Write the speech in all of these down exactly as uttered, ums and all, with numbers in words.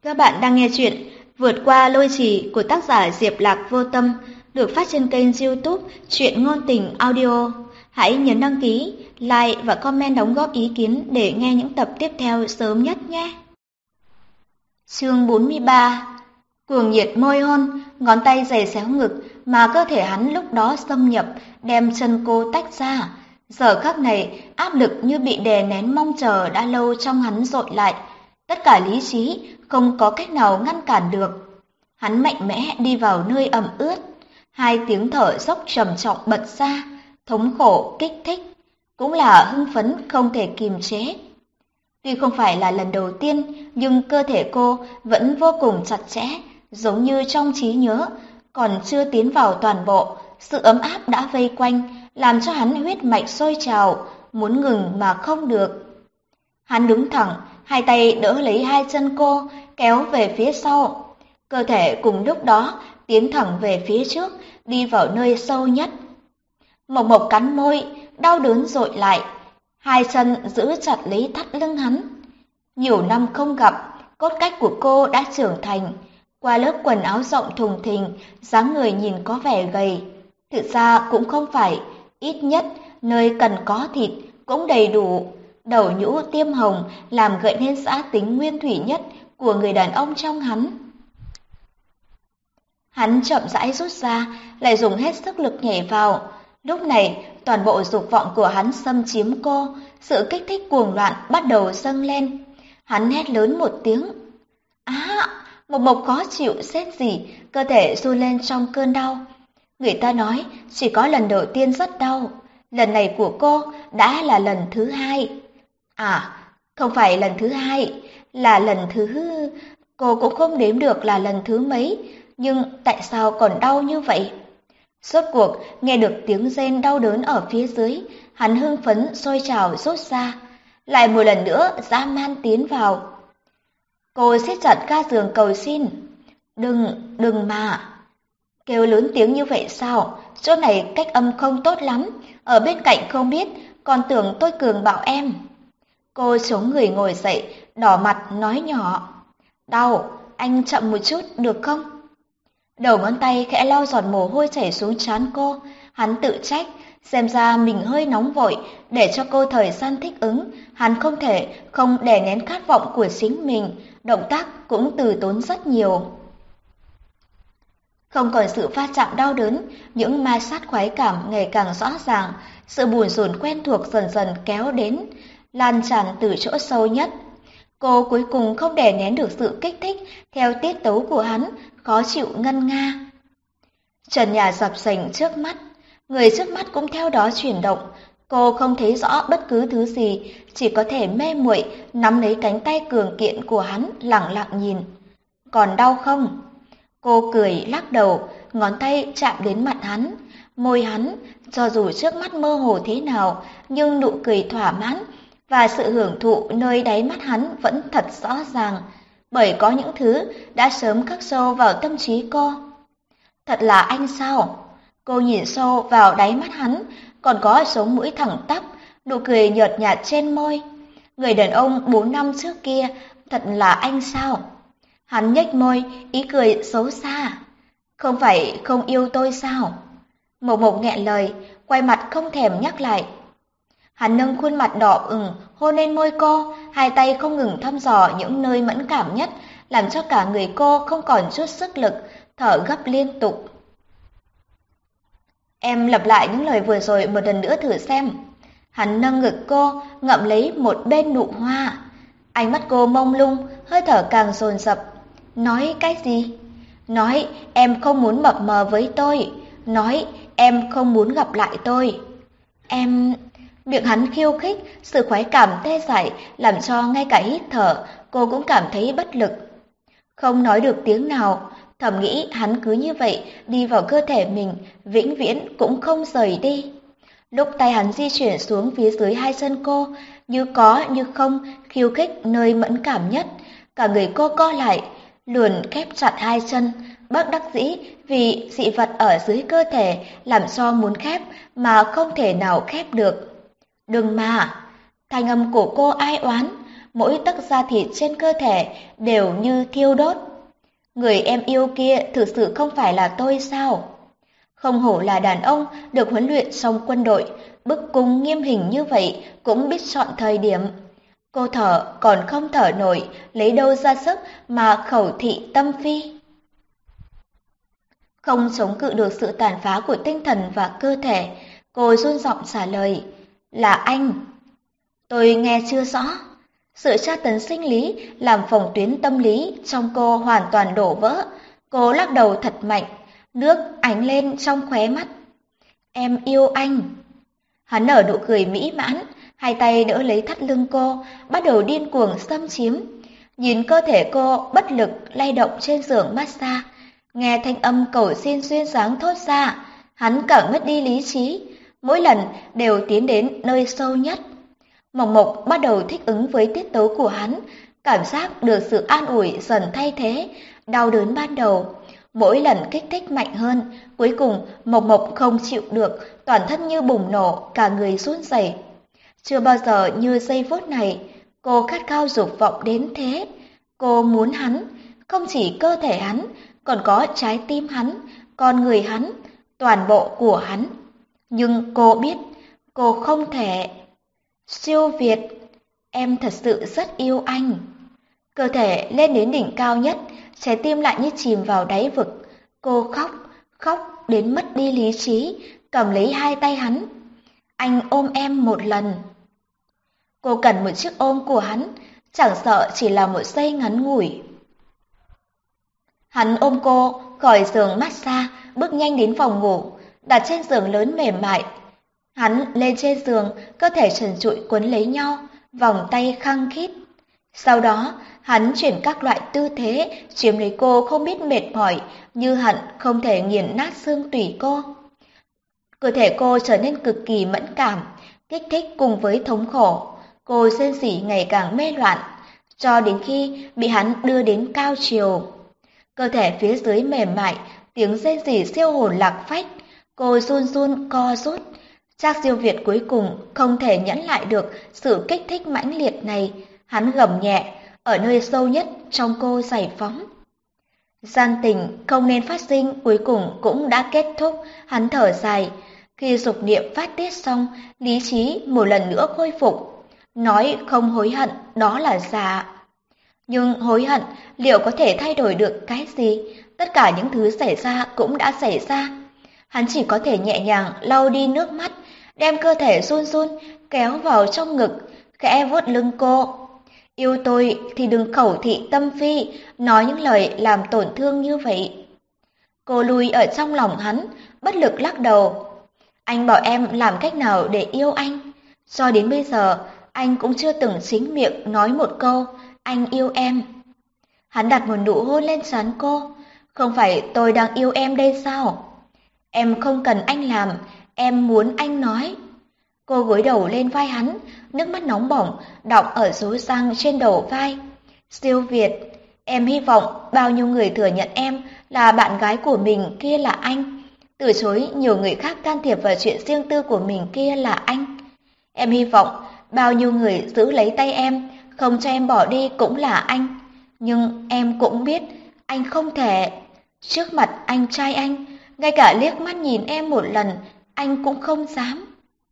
Các bạn đang nghe chuyện Vượt qua lôi trì của tác giả Diệp Lạc Vô Tâm, được phát trên kênh YouTube Truyện Ngôn Tình Audio. Hãy nhấn đăng ký, like và comment đóng góp ý kiến để nghe những tập tiếp theo sớm nhất nhé. Chương bốn mươi ba. Cuồng nhiệt môi hôn, ngón tay giày xéo ngực mà cơ thể hắn lúc đó xâm nhập, đem chân cô tách ra. Giờ khắc này, áp lực như bị đè nén mong chờ đã lâu trong hắn dội lại. Tất cả lý trí không có cách nào ngăn cản được. Hắn mạnh mẽ đi vào nơi ẩm ướt. Hai tiếng thở dốc trầm trọng bật ra, thống khổ, kích thích, cũng là hưng phấn không thể kìm chế. Tuy không phải là lần đầu tiên, nhưng cơ thể cô vẫn vô cùng chặt chẽ, giống như trong trí nhớ, còn chưa tiến vào toàn bộ, sự ấm áp đã vây quanh, làm cho hắn huyết mạch sôi trào, muốn ngừng mà không được. Hắn đứng thẳng, hai tay đỡ lấy hai chân cô, kéo về phía sau. Cơ thể cùng lúc đó tiến thẳng về phía trước, đi vào nơi sâu nhất. Mộc Mộc cắn môi, đau đớn dội lại. Hai chân giữ chặt lấy thắt lưng hắn. Nhiều năm không gặp, cốt cách của cô đã trưởng thành. Qua lớp quần áo rộng thùng thình, dáng người nhìn có vẻ gầy. Thực ra cũng không phải, ít nhất nơi cần có thịt cũng đầy đủ. Đầu nhũ tiêm hồng làm gợi nên xã tính nguyên thủy nhất của người đàn ông trong hắn. Hắn chậm rãi rút ra, lại dùng hết sức lực nhảy vào. Lúc này, toàn bộ dục vọng của hắn xâm chiếm cô, sự kích thích cuồng loạn bắt đầu dâng lên. Hắn hét lớn một tiếng. Á, Mộc Mộc khó chịu xếp gì, cơ thể run lên trong cơn đau. Người ta nói chỉ có lần đầu tiên rất đau, lần này của cô đã là lần thứ hai. À, không phải lần thứ hai, là lần thứ... Cô cũng không đếm được là lần thứ mấy, nhưng tại sao còn đau như vậy? Rốt cuộc, nghe được tiếng rên đau đớn ở phía dưới, hắn hưng phấn sôi trào rút ra, lại một lần nữa dã man tiến vào. Cô siết chặt ga giường cầu xin. Đừng, đừng mà. Kêu lớn tiếng như vậy sao? Chỗ này cách âm không tốt lắm, ở bên cạnh không biết, còn tưởng tôi cường bảo em. Cô chống người ngồi dậy, đỏ mặt nói nhỏ. Đau, anh chậm một chút được không? Đầu ngón tay khẽ lau giọt mồ hôi chảy xuống trán cô, hắn tự trách, xem ra mình hơi nóng vội, để cho cô thời gian thích ứng, hắn không thể không đè nén khát vọng của chính mình, động tác cũng từ tốn rất nhiều. Không còn sự va chạm đau đớn, những ma sát khoái cảm ngày càng rõ ràng, sự buồn rùn quen thuộc dần dần kéo đến, lan tràn từ chỗ sâu nhất. Cô cuối cùng không đè nén được sự kích thích theo tiết tấu của hắn, khó chịu ngân nga. Trần nhà dập dềnh trước mắt, người trước mắt cũng theo đó chuyển động. Cô không thấy rõ bất cứ thứ gì, chỉ có thể mê muội nắm lấy cánh tay cường kiện của hắn, lặng lặng nhìn. Còn đau không? Cô cười lắc đầu, ngón tay chạm đến mặt hắn, môi hắn, cho dù trước mắt mơ hồ thế nào, nhưng nụ cười thỏa mãn và sự hưởng thụ nơi đáy mắt hắn vẫn thật rõ ràng, bởi có những thứ đã sớm khắc sâu vào tâm trí cô. Thật là anh sao? Cô nhìn sâu vào đáy mắt hắn, còn có sống mũi thẳng tắp, nụ cười nhợt nhạt trên môi. Người đàn ông bốn năm trước kia, thật là anh sao? Hắn nhếch môi, ý cười xấu xa. Không phải không yêu tôi sao? Mộc Mộc nghẹn lời, quay mặt không thèm nhắc lại. Hắn nâng khuôn mặt đỏ ửng, hôn lên môi cô, hai tay không ngừng thăm dò những nơi mẫn cảm nhất, làm cho cả người cô không còn chút sức lực, thở gấp liên tục. Em lặp lại những lời vừa rồi một lần nữa thử xem. Hắn nâng ngực cô, ngậm lấy một bên nụ hoa. Ánh mắt cô mông lung, hơi thở càng dồn dập. Nói cái gì? Nói em không muốn mập mờ với tôi. Nói em không muốn gặp lại tôi. Em... Miệng hắn khiêu khích, sự khoái cảm tê dại làm cho ngay cả hít thở cô cũng cảm thấy bất lực. Không nói được tiếng nào, thầm nghĩ hắn cứ như vậy đi vào cơ thể mình, vĩnh viễn cũng không rời đi. Lúc tay hắn di chuyển xuống phía dưới hai chân cô, như có như không khiêu khích nơi mẫn cảm nhất, cả người cô co lại, luồn khép chặt hai chân, bất đắc dĩ vì dị vật ở dưới cơ thể làm cho muốn khép mà không thể nào khép được. Đừng mà! Thanh âm của cô ai oán, mỗi tấc da thịt trên cơ thể đều như thiêu đốt. Người em yêu kia thực sự không phải là tôi sao? Không hổ là đàn ông được huấn luyện trong quân đội, bức cung nghiêm hình như vậy cũng biết chọn thời điểm. Cô thở còn không thở nổi, lấy đâu ra sức mà khẩu thị tâm phi. Không chống cự được sự tàn phá của tinh thần và cơ thể, cô run giọng trả lời, là anh. Tôi nghe chưa rõ. Sự tra tấn sinh lý làm phòng tuyến tâm lý trong cô hoàn toàn đổ vỡ. Cô lắc đầu thật mạnh, nước ánh lên trong khóe mắt. Em yêu anh. Hắn nở nụ cười mỹ mãn, hai tay đỡ lấy thắt lưng cô, bắt đầu điên cuồng xâm chiếm. Nhìn cơ thể cô bất lực lay động trên giường massage, nghe thanh âm cầu xin duyên dáng thốt ra, hắn càng mất đi lý trí, mỗi lần đều tiến đến nơi sâu nhất. Mộc Mộc bắt đầu thích ứng với tiết tấu của hắn, cảm giác được sự an ủi dần thay thế, đau đớn ban đầu. Mỗi lần kích thích mạnh hơn, cuối cùng Mộc Mộc không chịu được, toàn thân như bùng nổ, cả người run rẩy. Chưa bao giờ như giây phút này, cô khát khao dục vọng đến thế. Cô muốn hắn, không chỉ cơ thể hắn, còn có trái tim hắn, con người hắn, toàn bộ của hắn. Nhưng cô biết, cô không thể. Siêu Việt, em thật sự rất yêu anh. Cơ thể lên đến đỉnh cao nhất, trái tim lại như chìm vào đáy vực. Cô khóc, khóc đến mất đi lý trí, cầm lấy hai tay hắn. Anh ôm em một lần. Cô cần một chiếc ôm của hắn, chẳng sợ chỉ là một giây ngắn ngủi. Hắn ôm cô khỏi giường massage, bước nhanh đến phòng ngủ, đặt trên giường lớn mềm mại. Hắn lên trên giường, cơ thể trần trụi quấn lấy nhau, vòng tay khăng khít. Sau đó, hắn chuyển các loại tư thế, chiếm lấy cô không biết mệt mỏi, như hận không thể nghiền nát xương tủy cô. Cơ thể cô trở nên cực kỳ mẫn cảm, kích thích cùng với thống khổ. Cô rên rỉ ngày càng mê loạn, cho đến khi bị hắn đưa đến cao triều. Cơ thể phía dưới mềm mại, tiếng rên rỉ siêu hồn lạc phách. Cô run run co rút. Trác Siêu Việt cuối cùng không thể nhẫn lại được sự kích thích mãnh liệt này. Hắn gầm nhẹ, ở nơi sâu nhất trong cô giải phóng. Gian tình không nên phát sinh cuối cùng cũng đã kết thúc, hắn thở dài. Khi dục niệm phát tiết xong, lý trí một lần nữa khôi phục. Nói không hối hận đó là giả. Nhưng hối hận liệu có thể thay đổi được cái gì? Tất cả những thứ xảy ra cũng đã xảy ra. Hắn chỉ có thể nhẹ nhàng lau đi nước mắt, đem cơ thể run run kéo vào trong ngực, khẽ vuốt lưng cô. Yêu tôi thì đừng khẩu thị tâm phi, nói những lời làm tổn thương như vậy. Cô lùi ở trong lòng hắn, bất lực lắc đầu. Anh bảo em làm cách nào để yêu anh? Cho đến bây giờ, anh cũng chưa từng chính miệng nói một câu, anh yêu em. Hắn đặt một nụ hôn lên trán cô. Không phải tôi đang yêu em đây sao? Em không cần anh làm, em muốn anh nói. Cô gối đầu lên vai hắn, nước mắt nóng bỏng đọng ở dấu răng trên đầu vai. Siêu Việt, em hy vọng bao nhiêu người thừa nhận em là bạn gái của mình kia là anh, từ chối nhiều người khác can thiệp vào chuyện riêng tư của mình kia là anh. Em hy vọng bao nhiêu người giữ lấy tay em, không cho em bỏ đi cũng là anh. Nhưng em cũng biết anh không thể. Trước mặt anh trai anh, ngay cả liếc mắt nhìn em một lần, anh cũng không dám.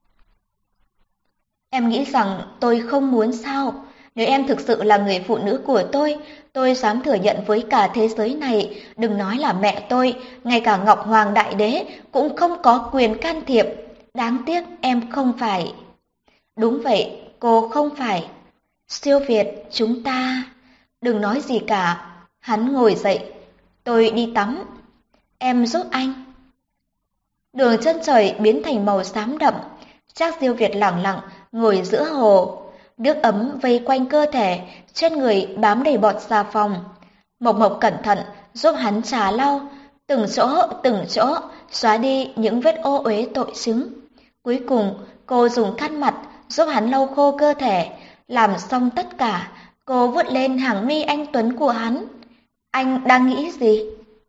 Em nghĩ rằng tôi không muốn sao? Nếu em thực sự là người phụ nữ của tôi, tôi dám thừa nhận với cả thế giới này, đừng nói là mẹ tôi, ngay cả Ngọc Hoàng Đại Đế cũng không có quyền can thiệp. Đáng tiếc em không phải. Đúng vậy, cô không phải. Siêu Việt, chúng ta... Đừng nói gì cả. Hắn ngồi dậy. Tôi đi tắm. Em giúp anh. Đường chân trời biến thành màu xám đậm. Trác Siêu Việt lẳng lặng ngồi giữa hồ. Nước ấm vây quanh cơ thể, trên người bám đầy bọt xà phòng. Mộc Mộc cẩn thận giúp hắn trà lau, từng chỗ từng chỗ xóa đi những vết ô uế tội chứng. Cuối cùng cô dùng khăn mặt giúp hắn lau khô cơ thể. Làm xong tất cả, cô vuốt lên hàng mi anh tuấn của hắn. Anh đang nghĩ gì?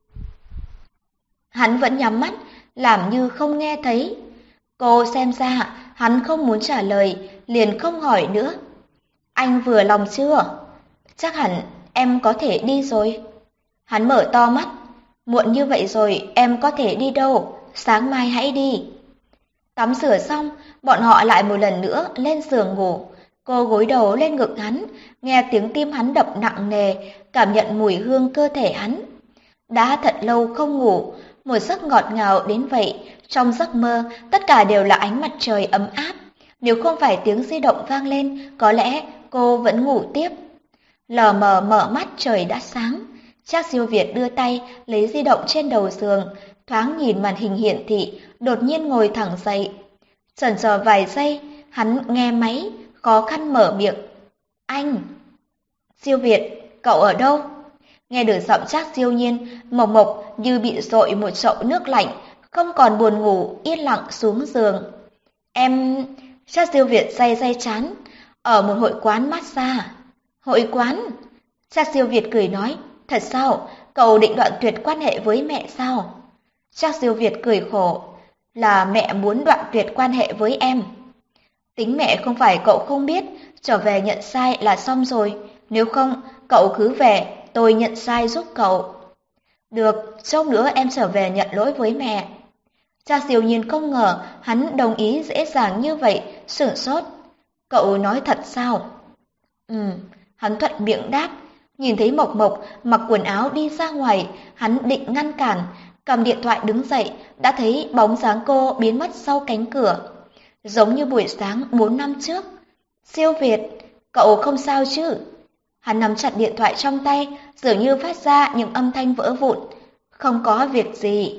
Hắn vẫn nhắm mắt, làm như không nghe thấy. Cô xem ra hắn không muốn trả lời, liền không hỏi nữa. Anh vừa lòng chưa? Chắc hẳn em có thể đi rồi. Hắn mở to mắt. Muộn như vậy rồi em có thể đi đâu? Sáng mai hãy đi. Tắm rửa xong, bọn họ lại một lần nữa lên giường ngủ. Cô gối đầu lên ngực hắn, nghe tiếng tim hắn đập nặng nề, cảm nhận mùi hương cơ thể hắn. Đã thật lâu không ngủ, một giấc ngọt ngào đến vậy, trong giấc mơ tất cả đều là ánh mặt trời ấm áp. Nếu không phải tiếng di động vang lên, có lẽ cô vẫn ngủ tiếp. Lờ mờ mở mắt trời đã sáng. Trác Siêu Việt đưa tay lấy di động trên đầu giường, thoáng nhìn màn hình hiển thị, đột nhiên ngồi thẳng dậy. Chần chờ vài giây, hắn nghe máy, khó khăn mở miệng. Anh! Siêu Việt, cậu ở đâu? Nghe được giọng Trác Siêu Nhiên, Mộc Mộc như bị dội một chậu nước lạnh, không còn buồn ngủ, yên lặng xuống giường. Em... Trác Siêu Việt day day chán, ở một hội quán massage. Hội quán? Trác Siêu Việt cười nói, thật sao? Cậu định đoạn tuyệt quan hệ với mẹ sao? Trác Siêu Việt cười khổ, là mẹ muốn đoạn tuyệt quan hệ với em. Tính mẹ không phải cậu không biết, trở về nhận sai là xong rồi. Nếu không, cậu cứ về, tôi nhận sai giúp cậu. Được, chốc nữa em trở về nhận lỗi với mẹ. Trác Siêu Nhiên không ngờ hắn đồng ý dễ dàng như vậy, sửng sốt. Cậu nói thật sao? Ừm, hắn thuận miệng đáp. Nhìn thấy Mộc Mộc mặc quần áo đi ra ngoài, hắn định ngăn cản, cầm điện thoại đứng dậy, đã thấy bóng dáng cô biến mất sau cánh cửa. Giống như buổi sáng bốn năm trước. Siêu Việt, cậu không sao chứ? Hắn nắm chặt điện thoại trong tay, dường như phát ra những âm thanh vỡ vụn. Không có việc gì.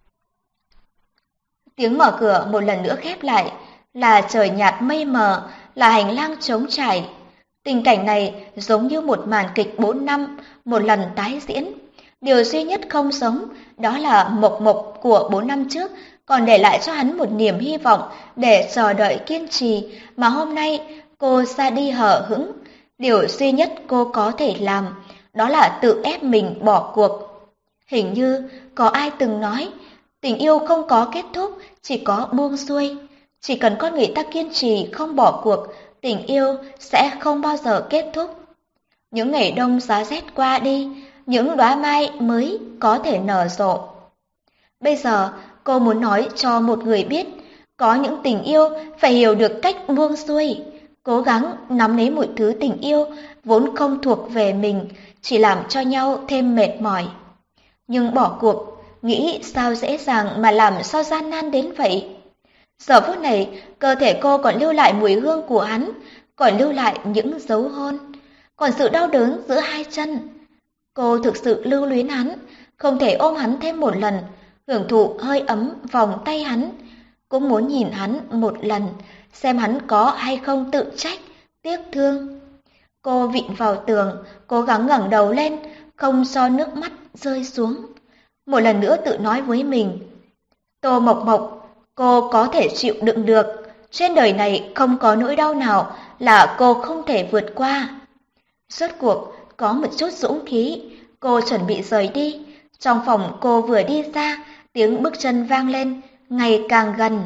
Tiếng mở cửa một lần nữa khép lại, là trời nhạt mây mờ, là hành lang trống trải. Tình cảnh này giống như một màn kịch bốn năm, một lần tái diễn. Điều duy nhất không giống, đó là Mộc Mộc của bốn năm trước, còn để lại cho hắn một niềm hy vọng để chờ đợi kiên trì, mà hôm nay cô ra đi hờ hững. Điều duy nhất cô có thể làm, đó là tự ép mình bỏ cuộc. Hình như có ai từng nói, tình yêu không có kết thúc, chỉ có buông xuôi. Chỉ cần con người ta kiên trì không bỏ cuộc, tình yêu sẽ không bao giờ kết thúc. Những ngày đông giá rét qua đi, những đóa mai mới có thể nở rộ. Bây giờ, cô muốn nói cho một người biết, có những tình yêu phải hiểu được cách buông xuôi, cố gắng nắm lấy một thứ tình yêu vốn không thuộc về mình, chỉ làm cho nhau thêm mệt mỏi. Nhưng bỏ cuộc, nghĩ sao dễ dàng mà làm sao gian nan đến vậy. Giờ phút này, cơ thể cô còn lưu lại mùi hương của hắn, còn lưu lại những dấu hôn, còn sự đau đớn giữa hai chân. Cô thực sự lưu luyến hắn, không thể ôm hắn thêm một lần, hưởng thụ hơi ấm vòng tay hắn, cũng muốn nhìn hắn một lần, xem hắn có hay không tự trách, tiếc thương. Cô vịn vào tường, cố gắng ngẩng đầu lên, không cho nước mắt rơi xuống. Một lần nữa tự nói với mình, Tô Mộc Mộc, cô có thể chịu đựng được, trên đời này không có nỗi đau nào là cô không thể vượt qua. Rốt cuộc, có một chút dũng khí, cô chuẩn bị rời đi. Trong phòng cô vừa đi ra, tiếng bước chân vang lên, ngày càng gần.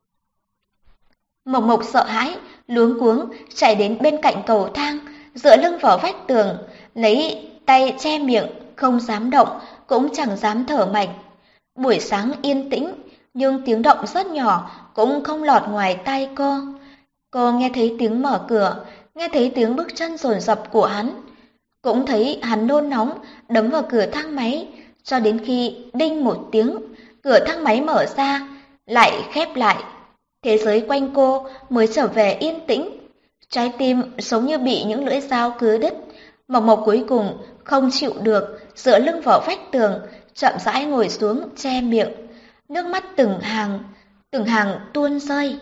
Mộc Mộc sợ hãi, luống cuống chạy đến bên cạnh cầu thang, dựa lưng vào vách tường, lấy tay che miệng, không dám động, cũng chẳng dám thở mạnh. Buổi sáng yên tĩnh, nhưng tiếng động rất nhỏ cũng không lọt ngoài tai cô. Cô nghe thấy tiếng mở cửa, nghe thấy tiếng bước chân dồn dập của hắn, cũng thấy hắn nôn nóng đấm vào cửa thang máy, cho đến khi đinh một tiếng, cửa thang máy mở ra, lại khép lại. Thế giới quanh cô mới trở về yên tĩnh. Trái tim giống như bị những lưỡi dao cứa đứt. Mộc Mộc cuối cùng không chịu được, dựa lưng vào vách tường, chậm rãi ngồi xuống che miệng. Nước mắt từng hàng, từng hàng tuôn rơi.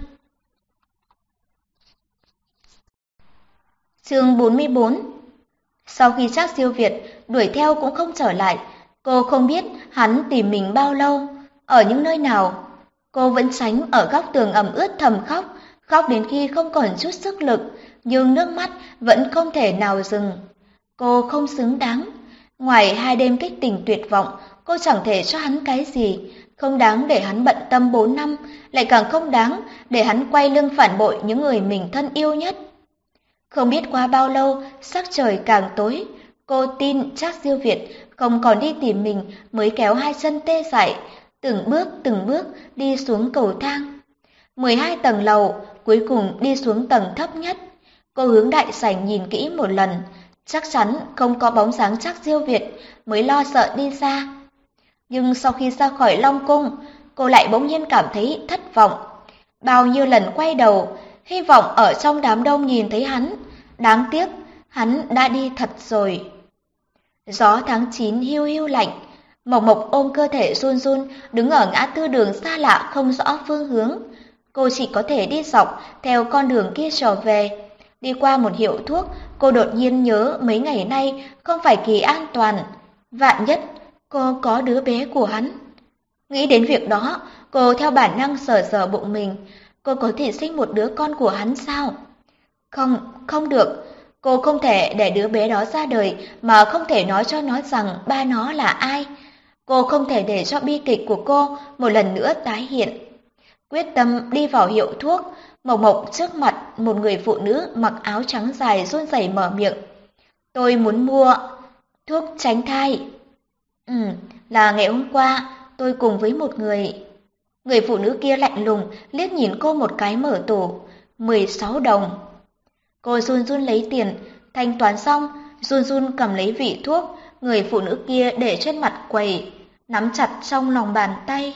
Chương bốn mươi bốn. Sau khi Trác Siêu Việt đuổi theo cũng không trở lại, cô không biết hắn tìm mình bao lâu, ở những nơi nào. Cô vẫn tránh ở góc tường ẩm ướt thầm khóc, khóc đến khi không còn chút sức lực, nhưng nước mắt vẫn không thể nào dừng. Cô không xứng đáng. Ngoài hai đêm kích tình tuyệt vọng, cô chẳng thể cho hắn cái gì, không đáng để hắn bận tâm bốn năm, lại càng không đáng để hắn quay lưng phản bội những người mình thân yêu nhất. Không biết qua bao lâu, sắc trời càng tối, cô tin chắc Diêu Việt không còn đi tìm mình mới kéo hai chân tê dại, từng bước từng bước đi xuống cầu thang. mười hai tầng lầu, cuối cùng đi xuống tầng thấp nhất. Cô hướng đại sảnh nhìn kỹ một lần, chắc chắn không có bóng dáng chắc Diêu Việt mới lo sợ đi ra. Nhưng sau khi ra khỏi Long Cung, cô lại bỗng nhiên cảm thấy thất vọng. Bao nhiêu lần quay đầu, hy vọng ở trong đám đông nhìn thấy hắn. Đáng tiếc, hắn đã đi thật rồi. Gió tháng chín hiu hiu lạnh. Mộc Mộc ôm cơ thể run run, đứng ở ngã tư đường xa lạ không rõ phương hướng. Cô chỉ có thể đi dọc theo con đường kia trở về. Đi qua một hiệu thuốc, cô đột nhiên nhớ mấy ngày nay không phải kỳ an toàn. Vạn nhất, cô có đứa bé của hắn. Nghĩ đến việc đó, cô theo bản năng sờ sờ bụng mình. Cô có thể sinh một đứa con của hắn sao? Không, không được. Cô không thể để đứa bé đó ra đời mà không thể nói cho nó rằng ba nó là ai. Cô không thể để cho bi kịch của cô một lần nữa tái hiện. Quyết tâm đi vào hiệu thuốc, Mộc Mộc trước mặt một người phụ nữ mặc áo trắng dài run rẩy mở miệng. Tôi muốn mua thuốc tránh thai. Ừ, là ngày hôm qua tôi cùng với một người. Người phụ nữ kia lạnh lùng liếc nhìn cô một cái mở tủ. mười sáu đồng. Cô run run lấy tiền, thanh toán xong, run run cầm lấy vị thuốc, người phụ nữ kia để trên mặt quầy, nắm chặt trong lòng bàn tay.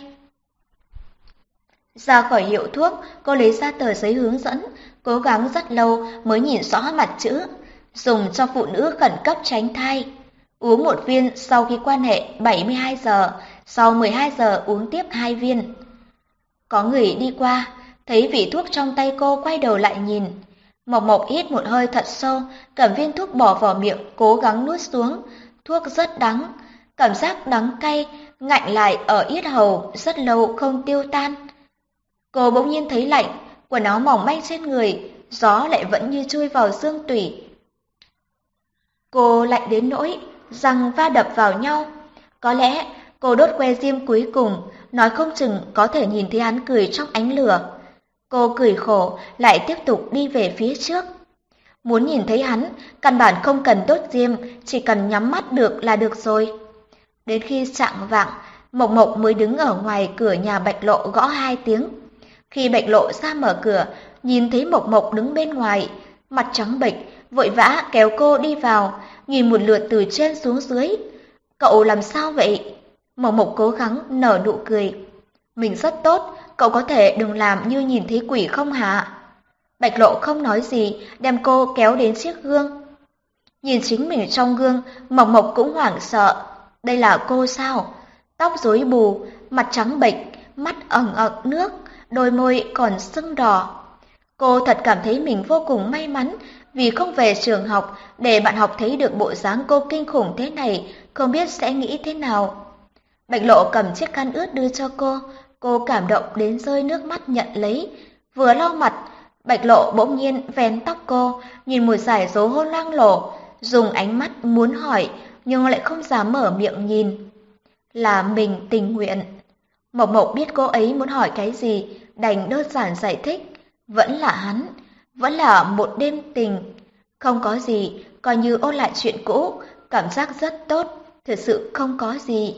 Ra khỏi hiệu thuốc, cô lấy ra tờ giấy hướng dẫn, cố gắng rất lâu mới nhìn rõ mặt chữ, dùng cho phụ nữ khẩn cấp tránh thai. Uống một viên sau khi quan hệ bảy mươi hai giờ, sau mười hai giờ uống tiếp hai viên. Có người đi qua, thấy vị thuốc trong tay cô quay đầu lại nhìn. Mộc Mộc hít một hơi thật sâu, cầm viên thuốc bỏ vào miệng, cố gắng nuốt xuống. Thuốc rất đắng, cảm giác đắng cay, ngạnh lại ở yết hầu, rất lâu không tiêu tan. Cô bỗng nhiên thấy lạnh, quần áo mỏng manh trên người, gió lại vẫn như chui vào xương tủy. Cô lạnh đến nỗi, răng va đập vào nhau. Có lẽ cô đốt que diêm cuối cùng, nói không chừng có thể nhìn thấy hắn cười trong ánh lửa. Cô cười khổ, lại tiếp tục đi về phía trước. Muốn nhìn thấy hắn, căn bản không cần đốt diêm, chỉ cần nhắm mắt được là được rồi. Đến khi chạng vạng, Mộc Mộc mới đứng ở ngoài cửa nhà Bạch Lộ gõ hai tiếng. Khi Bạch Lộ ra mở cửa, nhìn thấy Mộc Mộc đứng bên ngoài, mặt trắng bệch, vội vã kéo cô đi vào, nhìn một lượt từ trên xuống dưới. Cậu làm sao vậy? Mộc Mộc cố gắng nở nụ cười. Mình rất tốt, cậu có thể đừng làm như nhìn thấy quỷ không hả? Bạch Lộ không nói gì, đem cô kéo đến chiếc gương. Nhìn chính mình trong gương, Mộc Mộc cũng hoảng sợ. Đây là cô sao? Tóc rối bù, mặt trắng bệch, mắt ẩn ẩn nước, đôi môi còn sưng đỏ. Cô thật cảm thấy mình vô cùng may mắn vì không về trường học để bạn học thấy được bộ dáng cô kinh khủng thế này, không biết sẽ nghĩ thế nào. Bạch Lộ cầm chiếc khăn ướt đưa cho cô, cô cảm động đến rơi nước mắt nhận lấy. Vừa lau mặt, Bạch Lộ bỗng nhiên vén tóc cô, nhìn một dải dấu hôn loang lổ, dùng ánh mắt muốn hỏi nhưng lại không dám mở miệng nhìn. Là mình tình nguyện. Mộc Mộc biết cô ấy muốn hỏi cái gì, đành đơn giản giải thích. Vẫn là hắn, vẫn là một đêm tình. Không có gì, coi như ôn lại chuyện cũ, cảm giác rất tốt, thực sự không có gì.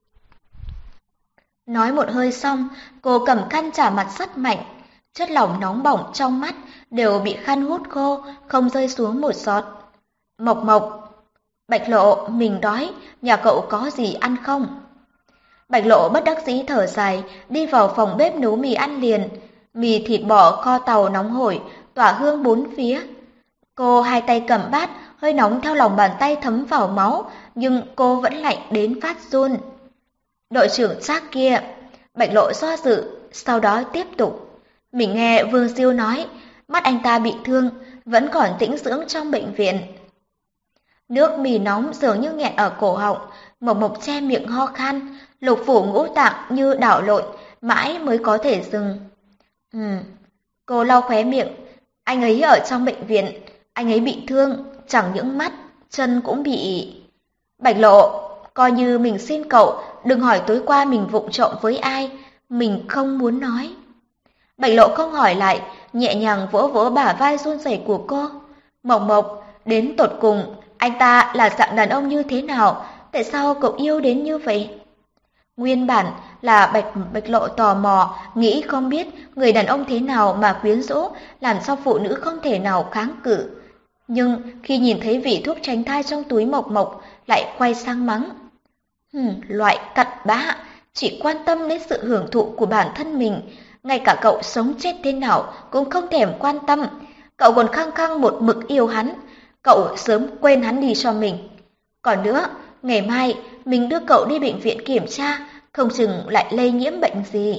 Nói một hơi xong, cô cầm khăn chả mặt rất mạnh. Chất lỏng nóng bỏng trong mắt đều bị khăn hút khô, không rơi xuống một giọt. Mộc Mộc, Bạch Lộ, mình đói, nhà cậu có gì ăn không? Bạch Lộ bất đắc dĩ thở dài, đi vào phòng bếp nấu mì ăn liền. Mì thịt bò kho tàu nóng hổi, tỏa hương bốn phía. Cô hai tay cầm bát, hơi nóng theo lòng bàn tay thấm vào máu, nhưng cô vẫn lạnh đến phát run. Đội trưởng Trác kia, Bạch Lộ do dự, sau đó tiếp tục. Mình nghe Vương Siêu nói, mắt anh ta bị thương, vẫn còn tĩnh dưỡng trong bệnh viện. Nước mì nóng dường như nghẹn ở cổ họng, Mộc Mộc che miệng ho khan, lục phủ ngũ tạng như đảo lộn, mãi mới có thể dừng. Ừm, cô lau khóe miệng, anh ấy ở trong bệnh viện, anh ấy bị thương, chẳng những mắt, chân cũng bị. Bạch Lộ, coi như mình xin cậu, đừng hỏi tối qua mình vụng trộm với ai, mình không muốn nói. Bạch Lộ không hỏi lại, nhẹ nhàng vỗ vỗ bả vai run rẩy của cô. Mộc Mộc, đến tột cùng, anh ta là dạng đàn ông như thế nào? Tại sao cậu yêu đến như vậy? Nguyên bản là Bạch Bạch Lộ tò mò, nghĩ không biết người đàn ông thế nào mà quyến rũ, làm sao phụ nữ không thể nào kháng cự. Nhưng khi nhìn thấy vị thuốc tránh thai trong túi Mộc Mộc, lại quay sang mắng. Hừm, loại cặn bã, chỉ quan tâm đến sự hưởng thụ của bản thân mình, ngay cả cậu sống chết thế nào cũng không thèm quan tâm. Cậu còn khăng khăng một mực yêu hắn, cậu sớm quên hắn đi cho mình. Còn nữa, ngày mai mình đưa cậu đi bệnh viện kiểm tra, không chừng lại lây nhiễm bệnh gì.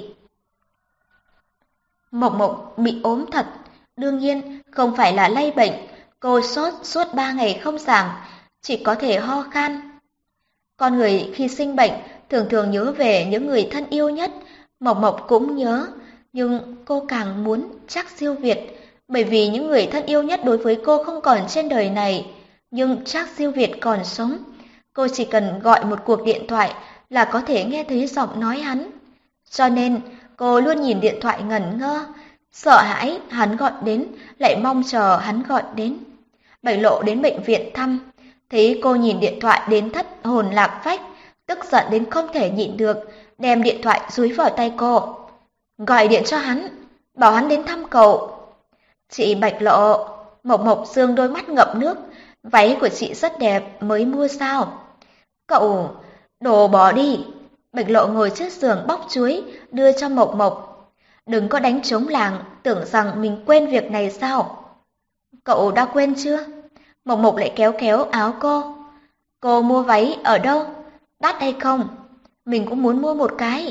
Mộc Mộc bị ốm thật, đương nhiên không phải là lây bệnh, cô sốt suốt ba ngày không giảm, chỉ có thể ho khan. Con người khi sinh bệnh thường thường nhớ về những người thân yêu nhất, Mộc Mộc cũng nhớ, nhưng cô càng muốn Trác Siêu Việt, bởi vì những người thân yêu nhất đối với cô không còn trên đời này, nhưng Trác Siêu Việt còn sống. Cô chỉ cần gọi một cuộc điện thoại là có thể nghe thấy giọng nói hắn. Cho nên cô luôn nhìn điện thoại ngẩn ngơ, sợ hãi hắn gọi đến, lại mong chờ hắn gọi đến. Bạch Lộ đến bệnh viện thăm, thấy cô nhìn điện thoại đến thất hồn lạc phách, tức giận đến không thể nhịn được, đem điện thoại dúi vào tay cô. Gọi điện cho hắn, bảo hắn đến thăm cậu. Chị Bạch Lộ, Mộc Mộc dương đôi mắt ngậm nước, váy của chị rất đẹp, mới mua sao? Cậu, đồ bỏ đi. Bạch Lộ ngồi trước giường bóc chuối, đưa cho Mộc Mộc. Đừng có đánh trống làng, tưởng rằng mình quên việc này sao? Cậu đã quên chưa? Mộc Mộc lại kéo kéo áo cô. Cô mua váy ở đâu? Đắt hay không? Mình cũng muốn mua một cái.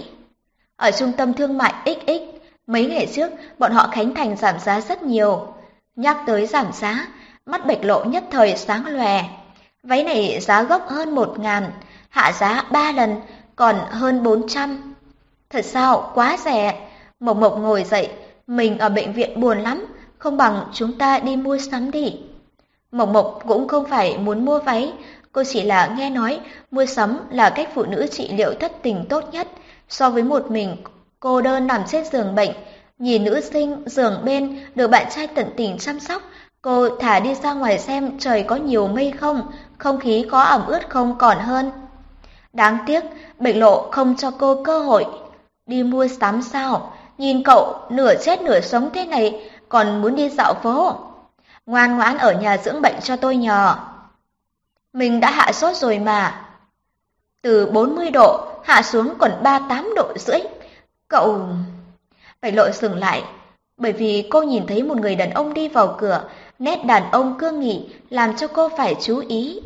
Ở trung tâm thương mại ích ích, mấy ngày trước bọn họ khánh thành giảm giá rất nhiều. Nhắc tới giảm giá, mắt Bạch Lộ nhất thời sáng lòe. Váy này giá gốc hơn một ngàn, hạ giá ba lần, còn hơn bốn trăm. Thật sao, quá rẻ. Mộc Mộc ngồi dậy, mình ở bệnh viện buồn lắm, không bằng chúng ta đi mua sắm đi. Mộc Mộc cũng không phải muốn mua váy, cô chỉ là nghe nói mua sắm là cách phụ nữ trị liệu thất tình tốt nhất. So với một mình cô đơn nằm trên giường bệnh, nhìn nữ sinh giường bên được bạn trai tận tình chăm sóc, cô thả đi ra ngoài xem trời có nhiều mây không, không khí có ẩm ướt không còn hơn. Đáng tiếc, Bạch Lộ không cho cô cơ hội. Đi mua sắm sao? Nhìn cậu nửa chết nửa sống thế này, còn muốn đi dạo phố. Ngoan ngoãn ở nhà dưỡng bệnh cho tôi nhờ. Mình đã hạ sốt rồi mà. Từ bốn mươi độ hạ xuống còn ba mươi tám độ rưỡi. Cậu... Bạch Lộ dừng lại, bởi vì cô nhìn thấy một người đàn ông đi vào cửa, nét đàn ông cương nghị làm cho cô phải chú ý.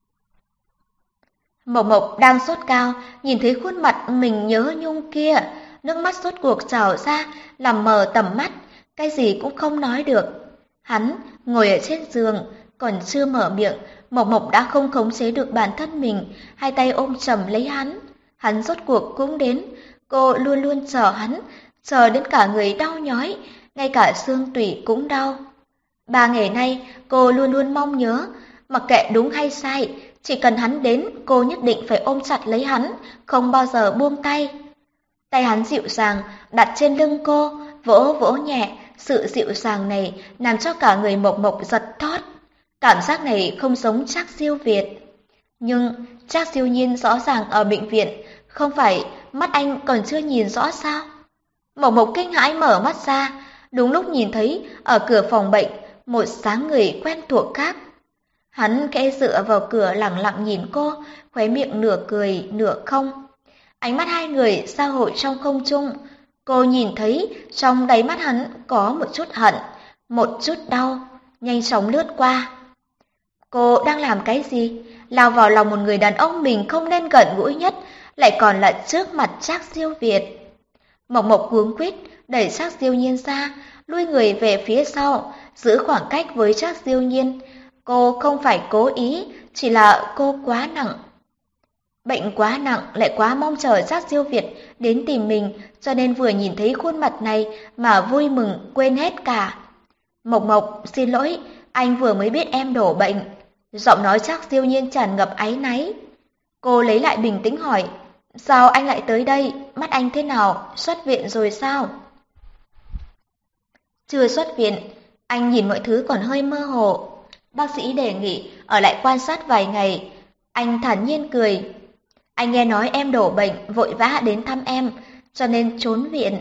Mộc Mộc đang sốt cao, nhìn thấy khuôn mặt mình nhớ nhung kia, nước mắt rốt cuộc trào ra, làm mờ tầm mắt, cái gì cũng không nói được. Hắn ngồi ở trên giường, còn chưa mở miệng, Mộc Mộc đã không khống chế được bản thân mình, hai tay ôm chầm lấy hắn. Hắn rốt cuộc cũng đến, cô luôn luôn chờ hắn, chờ đến cả người đau nhói, ngay cả xương tủy cũng đau. Ba ngày nay, cô luôn luôn mong nhớ, mặc kệ đúng hay sai, chỉ cần hắn đến, cô nhất định phải ôm chặt lấy hắn, không bao giờ buông tay. Tay hắn dịu dàng, đặt trên lưng cô, vỗ vỗ nhẹ, sự dịu dàng này làm cho cả người Mộc Mộc giật thót. Cảm giác này không giống Trác Siêu Việt. Nhưng Trác Siêu Nhiên rõ ràng ở bệnh viện, không phải mắt anh còn chưa nhìn rõ sao? Mộc Mộc kinh hãi mở mắt ra, đúng lúc nhìn thấy ở cửa phòng bệnh một dáng người quen thuộc khác. Hắn khẽ dựa vào cửa lặng lặng nhìn cô, khóe miệng nửa cười nửa không. Ánh mắt hai người giao hội trong không trung. Cô nhìn thấy trong đáy mắt hắn có một chút hận, một chút đau, nhanh chóng lướt qua. Cô đang làm cái gì? Lao vào lòng một người đàn ông mình không nên gần gũi nhất, lại còn là trước mặt Trác Siêu Việt. Mộc Mộc cuống quýt đẩy Trác Siêu Nhiên ra, lui người về phía sau, giữ khoảng cách với Trác Siêu Nhiên. Cô không phải cố ý, chỉ là cô quá nặng. Bệnh quá nặng lại quá mong chờ Trác Siêu Việt đến tìm mình, cho nên vừa nhìn thấy khuôn mặt này mà vui mừng quên hết cả. Mộc Mộc, xin lỗi, anh vừa mới biết em đổ bệnh. Giọng nói Trác Siêu Nhiên tràn ngập áy náy. Cô lấy lại bình tĩnh hỏi, sao anh lại tới đây, mắt anh thế nào, xuất viện rồi sao? Chưa xuất viện, anh nhìn mọi thứ còn hơi mơ hồ. Bác sĩ đề nghị ở lại quan sát vài ngày. Anh thản nhiên cười. Anh nghe nói em đổ bệnh, vội vã đến thăm em, cho nên trốn viện.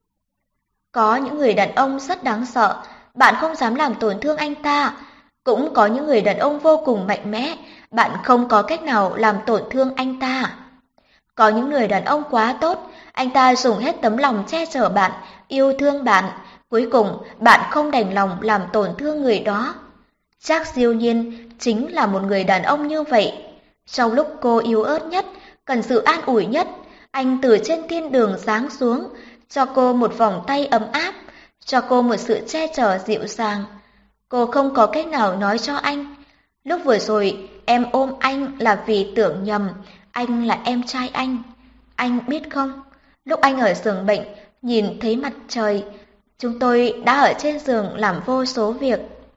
Có những người đàn ông rất đáng sợ, bạn không dám làm tổn thương anh ta. Cũng có những người đàn ông vô cùng mạnh mẽ, bạn không có cách nào làm tổn thương anh ta. Có những người đàn ông quá tốt, anh ta dùng hết tấm lòng che chở bạn, yêu thương bạn, cuối cùng bạn không đành lòng làm tổn thương người đó. Trác Diêu Nhiên chính là một người đàn ông như vậy. Trong lúc cô yếu ớt nhất, cần sự an ủi nhất, anh từ trên thiên đường giáng xuống, cho cô một vòng tay ấm áp, cho cô một sự che chở dịu dàng. Cô không có cách nào nói cho anh. Lúc vừa rồi, em ôm anh là vì tưởng nhầm, anh là em trai anh. Anh biết không, lúc anh ở giường bệnh, nhìn thấy mặt trời, chúng tôi đã ở trên giường làm vô số việc.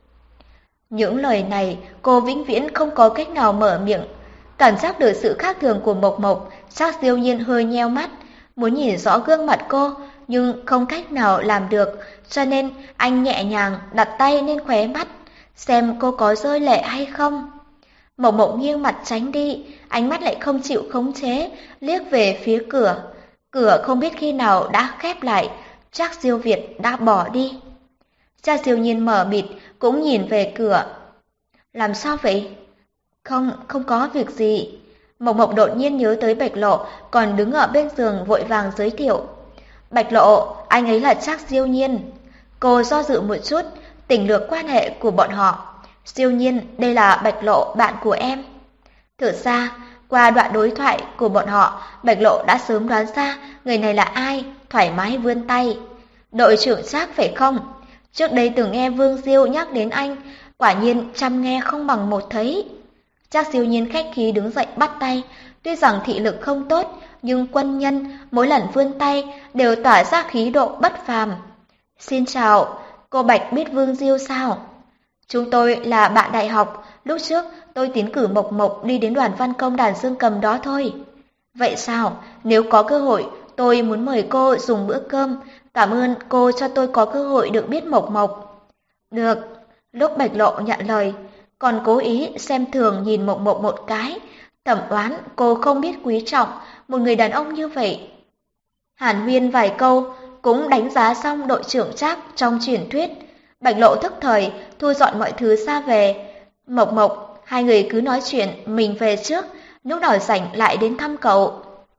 Những lời này cô vĩnh viễn không có cách nào mở miệng. Cảm giác được sự khác thường của Mộc Mộc, Trác Diêu Nhiên hơi nheo mắt, muốn nhìn rõ gương mặt cô, nhưng không cách nào làm được, cho nên anh nhẹ nhàng đặt tay lên khóe mắt, xem cô có rơi lệ hay không. Mộc Mộc nghiêng mặt tránh đi, ánh mắt lại không chịu khống chế, liếc về phía cửa. Cửa không biết khi nào đã khép lại, Trác Diêu Việt đã bỏ đi. Trác Diêu Nhiên mở mịt, cũng nhìn về cửa. Làm sao vậy? Không, không có việc gì. Mộc Mộc đột nhiên nhớ tới Bạch Lộ, còn đứng ở bên giường vội vàng giới thiệu. Bạch Lộ, anh ấy là Trác Diêu Nhiên. Cô do dự một chút, tỉnh lược quan hệ của bọn họ. Diêu Nhiên, đây là Bạch Lộ, bạn của em. Thực ra, qua đoạn đối thoại của bọn họ, Bạch Lộ đã sớm đoán ra người này là ai, thoải mái vươn tay. Đội trưởng Trác phải không? Trước đây từng nghe Vương Diêu nhắc đến anh, quả nhiên trăm nghe không bằng một thấy. Trác Diêu Nhiên khách khí đứng dậy bắt tay, tuy rằng thị lực không tốt, nhưng quân nhân mỗi lần vươn tay đều tỏa ra khí độ bất phàm. Xin chào, cô Bạch biết Vương Diêu sao? Chúng tôi là bạn đại học, lúc trước tôi tiến cử Mộc Mộc đi đến đoàn văn công đàn dương cầm đó thôi. Vậy sao, nếu có cơ hội, tôi muốn mời cô dùng bữa cơm, cảm ơn cô cho tôi có cơ hội được biết Mộc Mộc. Được, lúc Bạch Lộ nhận lời, còn cố ý xem thường nhìn Mộc Mộc một cái, thẩm oán cô không biết quý trọng một người đàn ông như vậy. Hàn huyên vài câu, cũng đánh giá xong đội trưởng Trác trong truyền thuyết. Bạch Lộ thức thời, thu dọn mọi thứ ra về. Mộc Mộc, hai người cứ nói chuyện, mình về trước, lúc nào rảnh lại đến thăm cậu.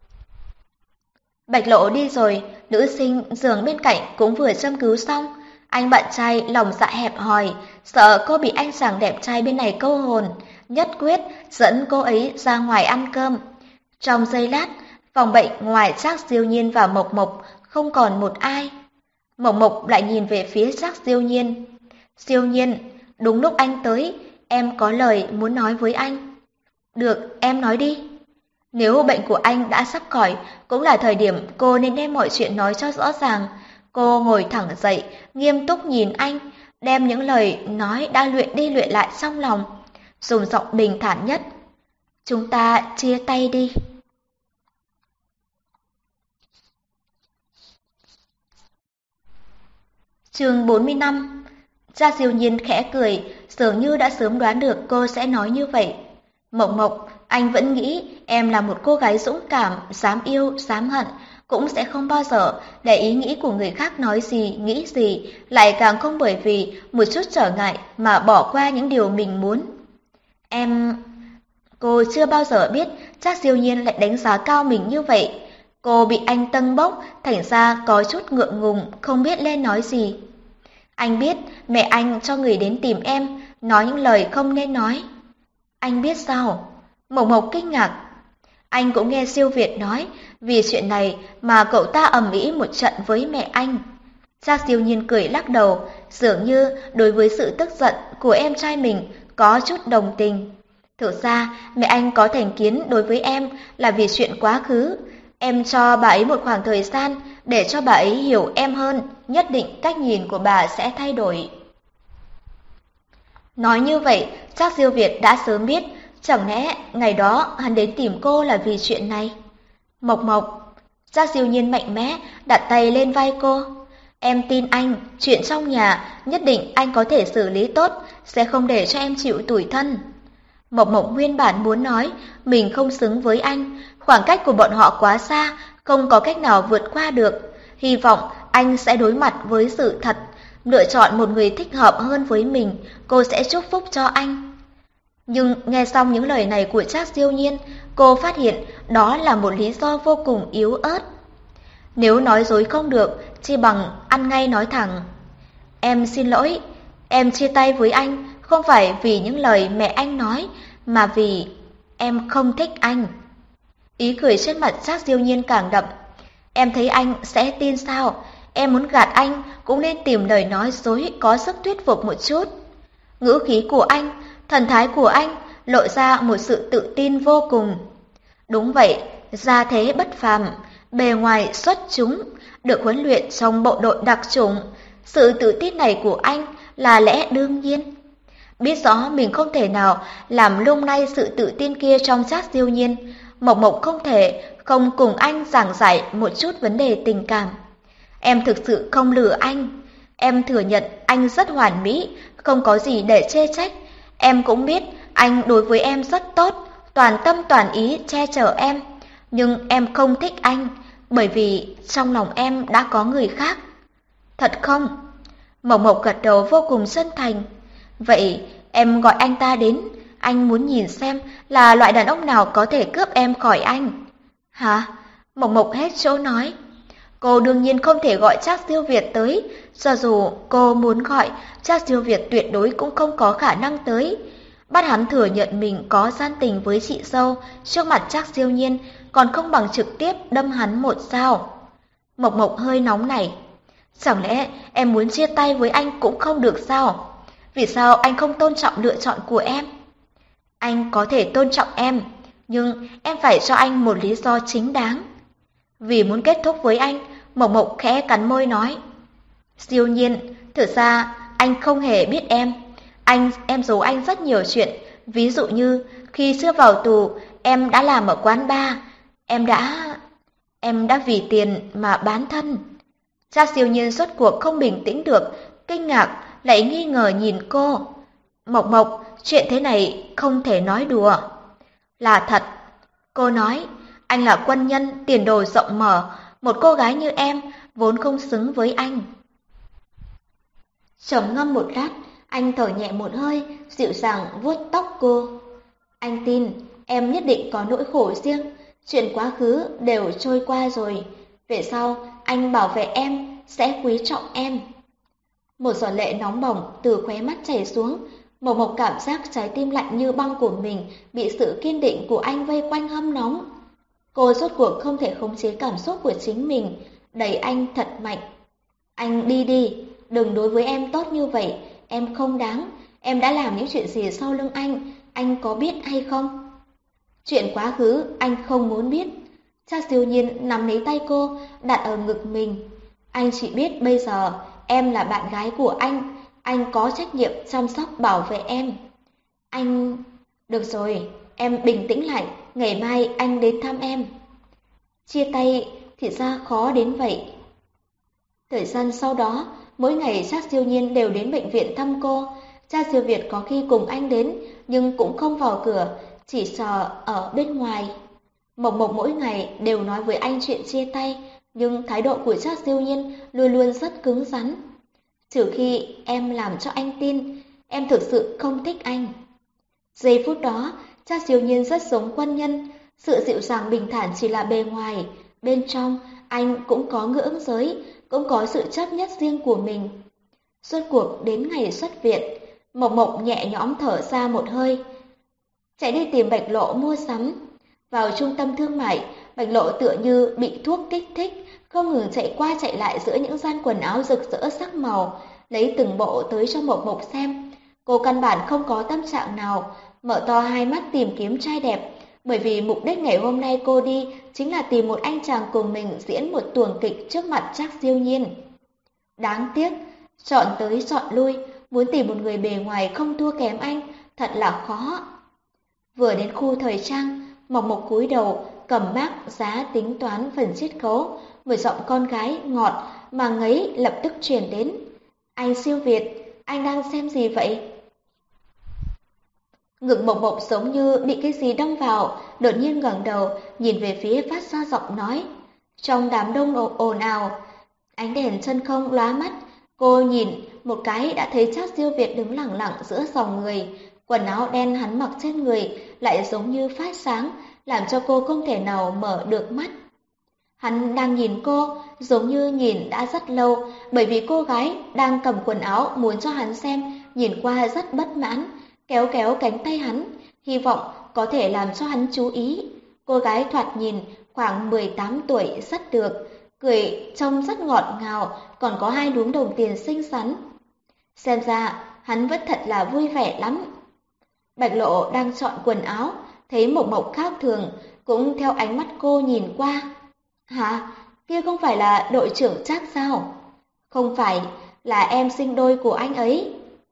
Bạch Lộ đi rồi, nữ sinh giường bên cạnh cũng vừa châm cứu xong. Anh bạn trai lòng dạ hẹp hòi, sợ cô bị anh chàng đẹp trai bên này câu hồn, nhất quyết dẫn cô ấy ra ngoài ăn cơm. Trong giây lát, phòng bệnh ngoài Trác Diêu Nhiên và Mộc Mộc không còn một ai. Mộc Mộc lại nhìn về phía Trác Diêu Nhiên. Diêu Nhiên, đúng lúc anh tới, em có lời muốn nói với anh. Được, em nói đi. Nếu bệnh của anh đã sắp khỏi, cũng là thời điểm cô nên đem mọi chuyện nói cho rõ ràng. Cô ngồi thẳng dậy, nghiêm túc nhìn anh, đem những lời nói đã luyện đi luyện lại trong lòng, dùng giọng bình thản nhất. Chúng ta chia tay đi. Chương bốn mươi lăm. Trác Diêu Nhiên khẽ cười, dường như đã sớm đoán được cô sẽ nói như vậy. Mộc Mộc, anh vẫn nghĩ em là một cô gái dũng cảm, dám yêu, dám hận, cũng sẽ không bao giờ để ý nghĩ của người khác nói gì, nghĩ gì, lại càng không bởi vì một chút trở ngại mà bỏ qua những điều mình muốn. Em... Cô chưa bao giờ biết Trác Diêu Nhiên lại đánh giá cao mình như vậy. Cô bị anh tâng bốc, thành ra có chút ngượng ngùng, không biết lên nói gì. Anh biết mẹ anh cho người đến tìm em, nói những lời không nên nói. Anh biết sao? Mộc Mộc kinh ngạc. Anh cũng nghe Siêu Việt nói, vì chuyện này mà cậu ta ầm ĩ một trận với mẹ anh. Trác Diêu Nhiên cười lắc đầu, dường như đối với sự tức giận của em trai mình có chút đồng tình. Thực ra, mẹ anh có thành kiến đối với em là vì chuyện quá khứ. Em cho bà ấy một khoảng thời gian để cho bà ấy hiểu em hơn, nhất định cách nhìn của bà sẽ thay đổi. Nói như vậy, Trác Diêu Việt đã sớm biết, chẳng lẽ ngày đó hắn đến tìm cô là vì chuyện này? Mộc Mộc, Trác Diêu Nhiên mạnh mẽ đặt tay lên vai cô. Em tin anh, chuyện trong nhà nhất định anh có thể xử lý tốt, sẽ không để cho em chịu tủi thân. Mộc Mộc nguyên bản muốn nói mình không xứng với anh, khoảng cách của bọn họ quá xa, không có cách nào vượt qua được. Hy vọng anh sẽ đối mặt với sự thật, lựa chọn một người thích hợp hơn với mình, cô sẽ chúc phúc cho anh. Nhưng nghe xong những lời này của Trác Siêu Nhiên, cô phát hiện đó là một lý do vô cùng yếu ớt. Nếu nói dối không được, chi bằng ăn ngay nói thẳng. Em xin lỗi, em chia tay với anh không phải vì những lời mẹ anh nói, mà vì em không thích anh. Ý cười trên mặt Trác Siêu Nhiên càng đậm. Em thấy anh sẽ tin sao? Em muốn gạt anh cũng nên tìm lời nói dối có sức thuyết phục một chút. Ngữ khí của anh, thần thái của anh lộ ra một sự tự tin vô cùng. Đúng vậy, gia thế bất phàm, bề ngoài xuất chúng, được huấn luyện trong bộ đội đặc chủng. Sự tự tin này của anh là lẽ đương nhiên. Biết rõ mình không thể nào làm lung lay sự tự tin kia trong Trác Siêu Nhiên, Mộc Mộc không thể không cùng anh giảng giải một chút vấn đề tình cảm. Em thực sự không lừa anh. Em thừa nhận anh rất hoàn mỹ, không có gì để chê trách. Em cũng biết anh đối với em rất tốt, toàn tâm toàn ý che chở em. Nhưng em không thích anh, bởi vì trong lòng em đã có người khác. Thật không? Mộc Mộc gật đầu vô cùng chân thành. Vậy em gọi anh ta đến, anh muốn nhìn xem là loại đàn ông nào có thể cướp em khỏi anh. Hả? Mộc Mộc hết chỗ nói. Cô đương nhiên không thể gọi Trác Siêu Việt tới, cho dù cô muốn gọi, Trác Siêu Việt tuyệt đối cũng không có khả năng tới. Bắt hắn thừa nhận mình có gian tình với chị dâu trước mặt Trác Siêu Nhiên, còn không bằng trực tiếp đâm hắn một dao. Mộc Mộc hơi nóng này. Chẳng lẽ em muốn chia tay với anh cũng không được sao? Vì sao anh không tôn trọng lựa chọn của em? Anh có thể tôn trọng em, nhưng em phải cho anh một lý do chính đáng. Vì muốn kết thúc với anh, Mộc Mộc khẽ cắn môi nói. Siêu Nhiên, thực ra anh không hề biết em. Anh, em giấu anh rất nhiều chuyện. Ví dụ như khi chưa vào tù, em đã làm ở quán bar. Em đã... Em đã vì tiền mà bán thân. Trác Siêu Nhiên rốt cuộc không bình tĩnh được, kinh ngạc, lại nghi ngờ nhìn cô. Mộc Mộc, chuyện thế này không thể nói đùa. Là thật. Cô nói, anh là quân nhân, tiền đồ rộng mở, một cô gái như em vốn không xứng với anh. Trầm ngâm một lát, anh thở nhẹ một hơi, dịu dàng vuốt tóc cô. Anh tin, em nhất định có nỗi khổ riêng, chuyện quá khứ đều trôi qua rồi. Về sau, anh bảo vệ em, sẽ quý trọng em. Một giọt lệ nóng bỏng từ khóe mắt chảy xuống, Mộc Mộc cảm giác trái tim lạnh như băng của mình bị sự kiên định của anh vây quanh hâm nóng. Cô rốt cuộc không thể khống chế cảm xúc của chính mình, đẩy anh thật mạnh. Anh đi đi, đừng đối với em tốt như vậy, em không đáng. Em đã làm những chuyện gì sau lưng anh, anh có biết hay không? Chuyện quá khứ anh không muốn biết. Trác Siêu Nhiên nắm lấy tay cô, đặt ở ngực mình. Anh chỉ biết bây giờ em là bạn gái của anh, anh có trách nhiệm chăm sóc bảo vệ em. Anh... Được rồi, em bình tĩnh lại, ngày mai anh đến thăm em. Chia tay thì ra khó đến vậy. Thời gian sau đó, mỗi ngày Trác Siêu Nhiên đều đến bệnh viện thăm cô. Trác Siêu Việt có khi cùng anh đến, nhưng cũng không vào cửa, chỉ chờ ở bên ngoài. Mộc Mộc mỗi ngày đều nói với anh chuyện chia tay, nhưng thái độ của Trác Siêu Nhiên luôn luôn rất cứng rắn. Trừ khi em làm cho anh tin, em thực sự không thích anh. Giây phút đó, Trác Siêu Nhiên rất giống quân nhân, sự dịu dàng bình thản chỉ là bề ngoài, bên trong anh cũng có ngưỡng giới, cũng có sự chấp nhất riêng của mình. Rốt cuộc đến ngày xuất viện, Mộc Mộc nhẹ nhõm thở ra một hơi, chạy đi tìm Bạch Lộ mua sắm. Vào trung tâm thương mại, Bạch Lộ tựa như bị thuốc kích thích, không ngừng chạy qua chạy lại giữa những gian quần áo rực rỡ sắc màu, lấy từng bộ tới cho Mộc Mộc xem. Cô căn bản không có tâm trạng nào, mở to hai mắt tìm kiếm trai đẹp, bởi vì mục đích ngày hôm nay cô đi chính là tìm một anh chàng cùng mình diễn một tuồng kịch trước mặt Trác Siêu Nhiên. Đáng tiếc, chọn tới chọn lui, muốn tìm một người bề ngoài không thua kém anh, thật là khó. Vừa đến khu thời trang, Mộc Mộc cúi đầu, cầm bác giá tính toán phần chiết khấu, một giọng con gái ngọt mà ngấy lập tức truyền đến. Anh siêu Việt, anh đang xem gì vậy? Ngực Mộc Mộc giống như bị cái gì đâm vào, đột nhiên ngẩng đầu, nhìn về phía phát ra giọng nói. Trong đám đông ồn ồn ào, ánh đèn chân không lóa mắt, cô nhìn một cái đã thấy Trác Siêu Việt đứng lẳng lặng giữa dòng người. Quần áo đen hắn mặc trên người lại giống như phát sáng, làm cho cô không thể nào mở được mắt. Hắn đang nhìn cô, giống như nhìn đã rất lâu, bởi vì cô gái đang cầm quần áo muốn cho hắn xem, nhìn qua rất bất mãn, kéo kéo cánh tay hắn, hy vọng có thể làm cho hắn chú ý. Cô gái thoạt nhìn khoảng mười tám tuổi rất được, cười trông rất ngọt ngào, còn có hai đúm đồng tiền xinh xắn. Xem ra hắn vẫn thật là vui vẻ lắm. Bạch Lộ đang chọn quần áo, thấy Mộc Mộc khác thường, cũng theo ánh mắt cô nhìn qua. Hả? Kia không phải là đội trưởng Trác sao? Không phải, là em sinh đôi của anh ấy.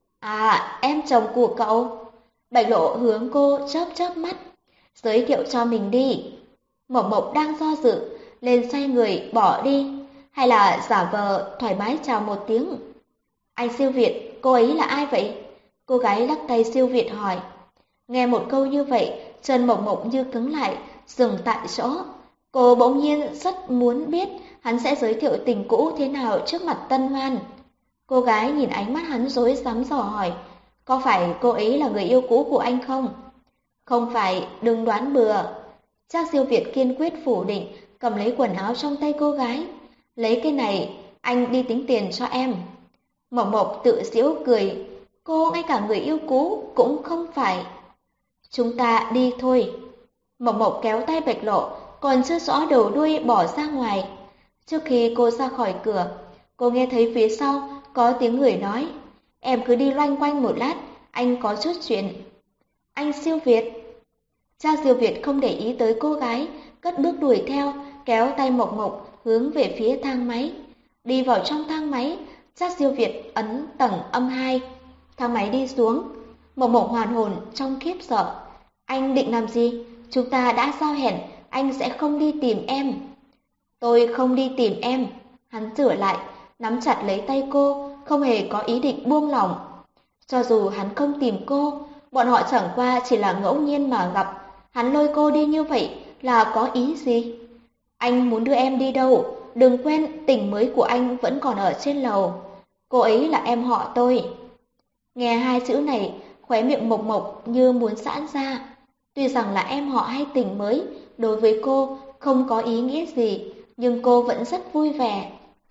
À, em chồng của cậu. Bạch Lộ hướng cô chớp chớp mắt. Giới thiệu cho mình đi. Mộc Mộc đang do dự, lên xoay người bỏ đi, hay là giả vờ thoải mái chào một tiếng. Anh siêu Việt, cô ấy là ai vậy? Cô gái lắc tay siêu Việt hỏi. Nghe một câu như vậy, chân Mộc Mộc như cứng lại, dừng tại chỗ. Cô bỗng nhiên rất muốn biết hắn sẽ giới thiệu tình cũ thế nào trước mặt Tân Hoan. Cô gái nhìn ánh mắt hắn rối rắm dò hỏi, có phải cô ấy là người yêu cũ của anh không? Không phải, đừng đoán bừa. Trác Siêu Việt kiên quyết phủ định, cầm lấy quần áo trong tay cô gái. Lấy cái này, anh đi tính tiền cho em. Mộc Mộc tự giễu cười, cô ngay cả người yêu cũ cũng không phải. Chúng ta đi thôi. Mộc Mộc kéo tay Bạch Lộ, còn chưa rõ đầu đuôi bỏ ra ngoài. Trước khi cô ra khỏi cửa, cô nghe thấy phía sau có tiếng người nói, em cứ đi loanh quanh một lát, anh có chút chuyện. Anh siêu Việt. Trác Siêu Việt không để ý tới cô gái, cất bước đuổi theo, kéo tay Mộc Mộc hướng về phía thang máy. Đi vào trong thang máy, Trác Siêu Việt ấn tầng âm hai. Thang máy đi xuống, Mộc Mộc hoàn hồn trong khiếp sợ. Anh định làm gì? Chúng ta đã giao hẹn, anh sẽ không đi tìm em. Tôi không đi tìm em. Hắn sửa lại, nắm chặt lấy tay cô, không hề có ý định buông lỏng. Cho dù hắn không tìm cô, bọn họ chẳng qua chỉ là ngẫu nhiên mà gặp. Hắn lôi cô đi như vậy là có ý gì? Anh muốn đưa em đi đâu? Đừng quên tình mới của anh vẫn còn ở trên lầu. Cô ấy là em họ tôi. Nghe hai chữ này, khóe miệng Mộc Mộc như muốn giãn ra. Tuy rằng là em họ hay tình mới, đối với cô không có ý nghĩa gì, nhưng cô vẫn rất vui vẻ.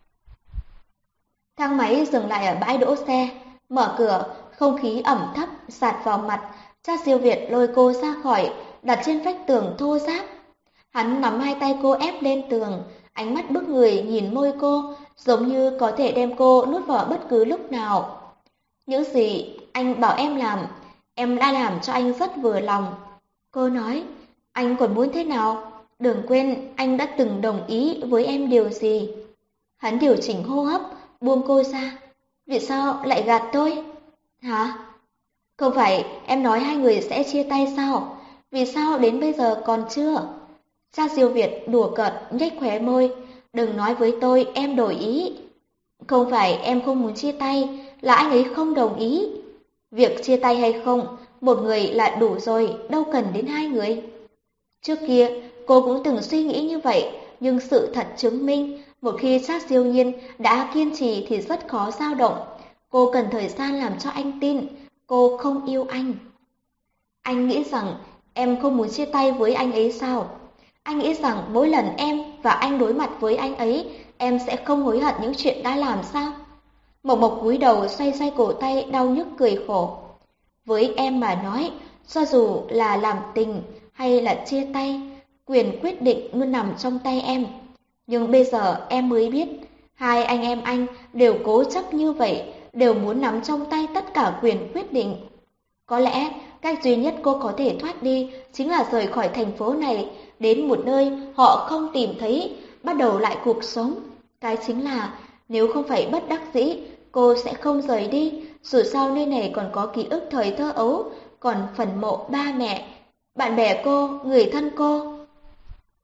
Thang máy dừng lại ở bãi đỗ xe, mở cửa, không khí ẩm thấp sạt vào mặt. Trác Siêu Việt lôi cô ra khỏi, đặt trên vách tường thô ráp. Hắn nắm hai tay cô ép lên tường, ánh mắt bức người nhìn môi cô, giống như có thể đem cô nuốt vào bất cứ lúc nào. Những gì anh bảo em làm, em đã làm cho anh rất vừa lòng. Cô nói, anh còn muốn thế nào? Đừng quên anh đã từng đồng ý với em điều gì. Hắn điều chỉnh hô hấp, buông cô ra. Vì sao lại gạt tôi? Hả? Không phải em nói hai người sẽ chia tay sao? Vì sao đến bây giờ còn chưa? Trác Siêu Việt đùa cợt nhếch khóe môi. Đừng nói với tôi em đổi ý. Không phải em không muốn chia tay, là anh ấy không đồng ý. Việc chia tay hay không, một người là đủ rồi, đâu cần đến hai người. Trước kia, cô cũng từng suy nghĩ như vậy, nhưng sự thật chứng minh, một khi Trác Siêu Nhiên đã kiên trì thì rất khó dao động. Cô cần thời gian làm cho anh tin, cô không yêu anh. Anh nghĩ rằng em không muốn chia tay với anh ấy sao? Anh nghĩ rằng mỗi lần em và anh đối mặt với anh ấy, em sẽ không hối hận những chuyện đã làm sao? Mộc Mộc cúi đầu xoay xoay cổ tay đau nhức cười khổ. Với em mà nói, cho dù là làm tình hay là chia tay, quyền quyết định luôn nằm trong tay em. Nhưng bây giờ em mới biết, hai anh em anh đều cố chấp như vậy, đều muốn nắm trong tay tất cả quyền quyết định. Có lẽ cách duy nhất cô có thể thoát đi chính là rời khỏi thành phố này, đến một nơi họ không tìm thấy, bắt đầu lại cuộc sống. Cái chính là nếu không phải bất đắc dĩ, cô sẽ không rời đi, dù sao nơi này còn có ký ức thời thơ ấu, còn phần mộ ba mẹ, bạn bè cô, người thân cô.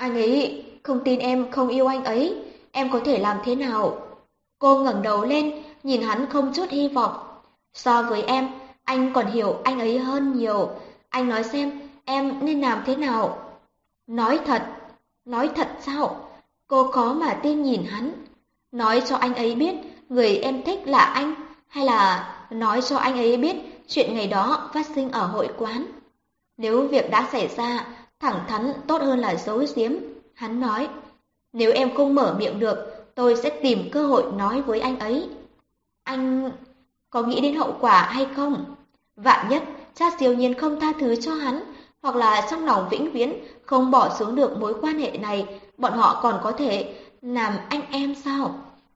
Anh ấy không tin em không yêu anh ấy, em có thể làm thế nào? Cô ngẩng đầu lên, nhìn hắn không chút hy vọng. So với em, anh còn hiểu anh ấy hơn nhiều. Anh nói xem, em nên làm thế nào? Nói thật, nói thật sao? Cô khó mà tin nhìn hắn. Nói cho anh ấy biết người em thích là anh, hay là nói cho anh ấy biết chuyện ngày đó phát sinh ở hội quán. Nếu việc đã xảy ra, thẳng thắn tốt hơn là giấu giếm. Hắn nói, nếu em không mở miệng được, tôi sẽ tìm cơ hội nói với anh ấy. Anh có nghĩ đến hậu quả hay không? Vạn nhất, cha siêu nhiên không tha thứ cho hắn, hoặc là trong lòng vĩnh viễn không bỏ xuống được mối quan hệ này, bọn họ còn có thể làm anh em sao?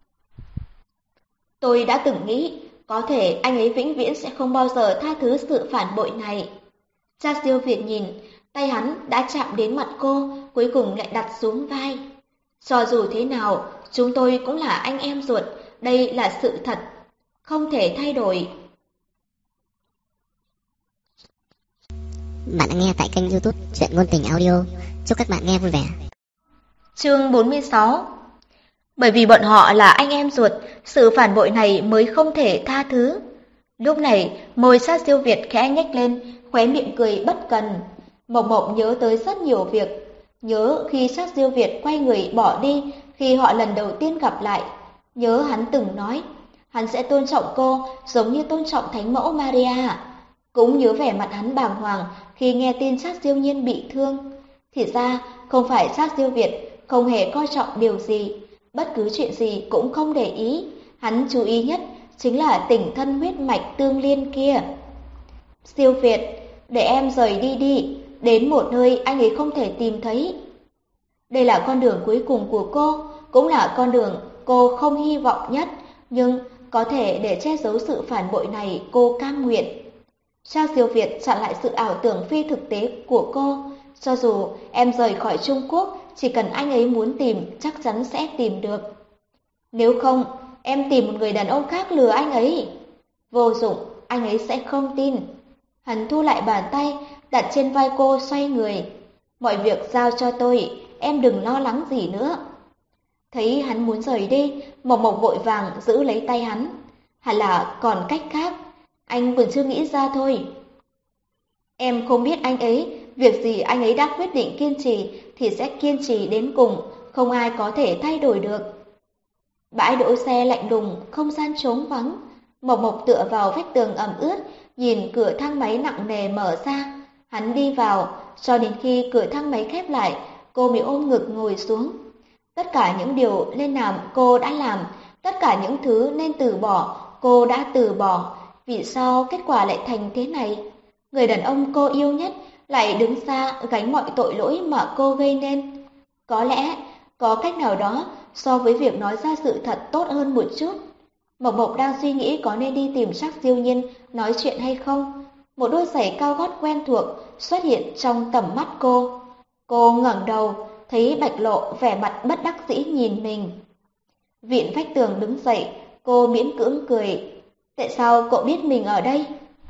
Tôi đã từng nghĩ, có thể anh ấy vĩnh viễn sẽ không bao giờ tha thứ sự phản bội này. Cha siêu Việt nhìn, tay hắn đã chạm đến mặt cô, cuối cùng lại đặt xuống vai. Cho dù thế nào, chúng tôi cũng là anh em ruột, đây là sự thật, không thể thay đổi. Bạn đã nghe tại kênh YouTube Truyện Ngôn Tình Audio. Chúc các bạn nghe vui vẻ. Chương bốn mươi sáu. Bởi vì bọn họ là anh em ruột, sự phản bội này mới không thể tha thứ. Lúc này, môi Sát Siêu Việt khẽ nhếch lên, khóe miệng cười bất cần. Mộc Mộc nhớ tới rất nhiều việc, nhớ khi Sát Siêu Việt quay người bỏ đi khi họ lần đầu tiên gặp lại, nhớ hắn từng nói, hắn sẽ tôn trọng cô giống như tôn trọng Thánh Mẫu Maria. Cũng nhớ vẻ mặt hắn bàng hoàng khi nghe tin Sát Siêu Nhiên bị thương. Thì ra, không phải Sát Siêu Việt không hề coi trọng điều gì, bất cứ chuyện gì cũng không để ý, hắn chú ý nhất chính là tình thân huyết mạch tương liên kia. Siêu Việt, để em rời đi đi, đến một nơi anh ấy không thể tìm thấy. Đây là con đường cuối cùng của cô, cũng là con đường cô không hy vọng nhất, nhưng có thể để che giấu sự phản bội này cô cam nguyện. Trang Siêu Việt chặn lại sự ảo tưởng phi thực tế của cô, cho dù em rời khỏi Trung Quốc, chỉ cần anh ấy muốn tìm chắc chắn sẽ tìm được. Nếu không, em tìm một người đàn ông khác lừa anh ấy. Vô dụng, anh ấy sẽ không tin. Hắn thu lại bàn tay, đặt trên vai cô xoay người. Mọi việc giao cho tôi, em đừng lo lắng gì nữa. Thấy hắn muốn rời đi, Mộc Mộc vội vàng giữ lấy tay hắn. Hẳn là còn cách khác, anh vẫn chưa nghĩ ra thôi. Em không biết anh ấy, việc gì anh ấy đã quyết định kiên trì thì sẽ kiên trì đến cùng, không ai có thể thay đổi được. Bãi đỗ xe lạnh lùng, không gian trống vắng. Mộc Mộc tựa vào vách tường ẩm ướt, nhìn cửa thang máy nặng nề mở ra. Hắn đi vào, cho đến khi cửa thang máy khép lại, cô mới ôm ngực ngồi xuống. Tất cả những điều nên làm cô đã làm, tất cả những thứ nên từ bỏ cô đã từ bỏ. Vì sao kết quả lại thành thế này? Người đàn ông cô yêu nhất lại đứng xa gánh mọi tội lỗi mà cô gây nên. Có lẽ có cách nào đó so với việc nói ra sự thật tốt hơn một chút. Mộc Mộc đang suy nghĩ có nên đi tìm Trác Siêu Nhiên nói chuyện hay không. Một đôi giày cao gót quen thuộc xuất hiện trong tầm mắt cô. Cô ngẩng đầu, thấy Bạch Lộ vẻ mặt bất đắc dĩ nhìn mình. Vịn vách tường đứng dậy, cô miễn cưỡng cười. Tại sao cậu biết mình ở đây?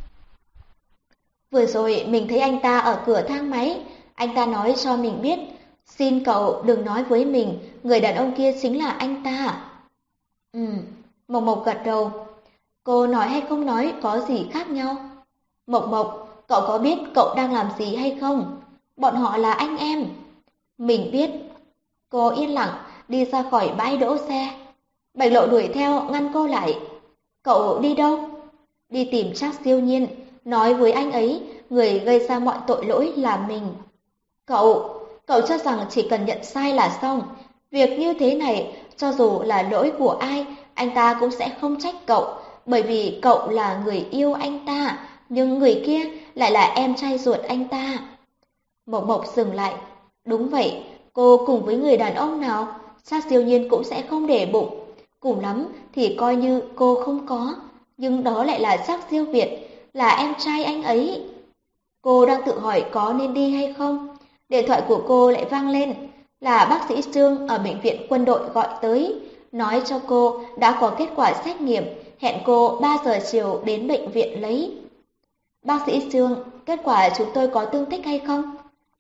Vừa rồi mình thấy anh ta ở cửa thang máy, anh ta nói cho mình biết, xin cậu đừng nói với mình, người đàn ông kia chính là anh ta. Ừ, Mộc Mộc gật đầu. Cô nói hay không nói có gì khác nhau? Mộc Mộc, cậu có biết cậu đang làm gì hay không? Bọn họ là anh em. Mình biết. Cô yên lặng đi ra khỏi bãi đỗ xe. Bạch Lộ đuổi theo ngăn cô lại. Cậu đi đâu? Đi tìm Trác Siêu Nhiên, nói với anh ấy người gây ra mọi tội lỗi là mình. Cậu, cậu cho rằng chỉ cần nhận sai là xong. Việc như thế này, cho dù là lỗi của ai, anh ta cũng sẽ không trách cậu, bởi vì cậu là người yêu anh ta, nhưng người kia lại là em trai ruột anh ta. Mộc Mộc dừng lại. Đúng vậy, cô cùng với người đàn ông nào, Trác Siêu Nhiên cũng sẽ không để bụng. Cùng lắm thì coi như cô không có, nhưng đó lại là Trác Siêu Việt, là em trai anh ấy. Cô đang tự hỏi có nên đi hay không. Điện thoại của cô lại vang lên, là bác sĩ Trương ở bệnh viện quân đội gọi tới, nói cho cô đã có kết quả xét nghiệm, hẹn cô ba giờ chiều đến bệnh viện lấy. Bác sĩ Trương, kết quả chúng tôi có tương thích hay không?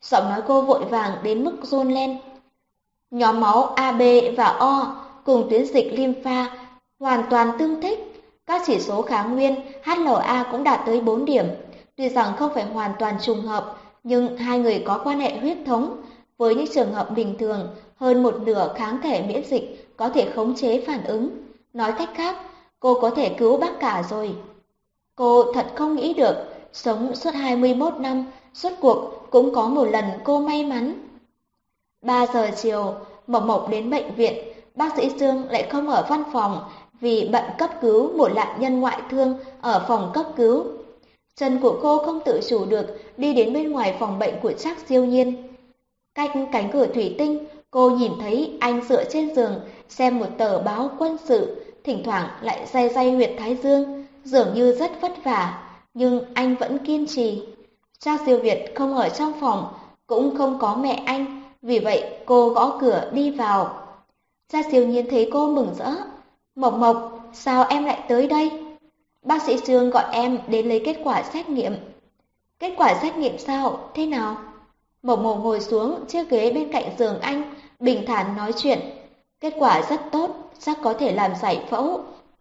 Giọng nói cô vội vàng đến mức run lên. Nhóm máu A B và O cùng tuyến dịch lympha hoàn toàn tương thích. Các chỉ số kháng nguyên H L A cũng đạt tới bốn điểm. Tuy rằng không phải hoàn toàn trùng hợp, nhưng hai người có quan hệ huyết thống. Với những trường hợp bình thường, hơn một nửa kháng thể miễn dịch có thể khống chế phản ứng. Nói cách khác, cô có thể cứu bác cả rồi. Cô thật không nghĩ được, sống suốt hai mươi mốt năm, suốt cuộc cũng có một lần cô may mắn. Ba giờ chiều, Mộc Mộc đến bệnh viện, bác sĩ Dương lại không ở văn phòng vì bận cấp cứu một nạn nhân ngoại thương ở phòng cấp cứu. Chân của cô không tự chủ được đi đến bên ngoài phòng bệnh của Trác Siêu Nhiên. Cách cánh cửa thủy tinh, cô nhìn thấy anh dựa trên giường xem một tờ báo quân sự, thỉnh thoảng lại day day huyệt thái dương, dường như rất vất vả, nhưng anh vẫn kiên trì. Trác Siêu Việt không ở trong phòng, cũng không có mẹ anh, vì vậy cô gõ cửa đi vào. Trác Siêu Nhiên thấy cô mừng rỡ. Mộc Mộc, sao em lại tới đây? Bác sĩ Trương gọi em đến lấy kết quả xét nghiệm. Kết quả xét nghiệm sao? Thế nào? Mộc Mộc ngồi xuống chiếc ghế bên cạnh giường anh, bình thản nói chuyện. Kết quả rất tốt, chắc có thể làm giải phẫu.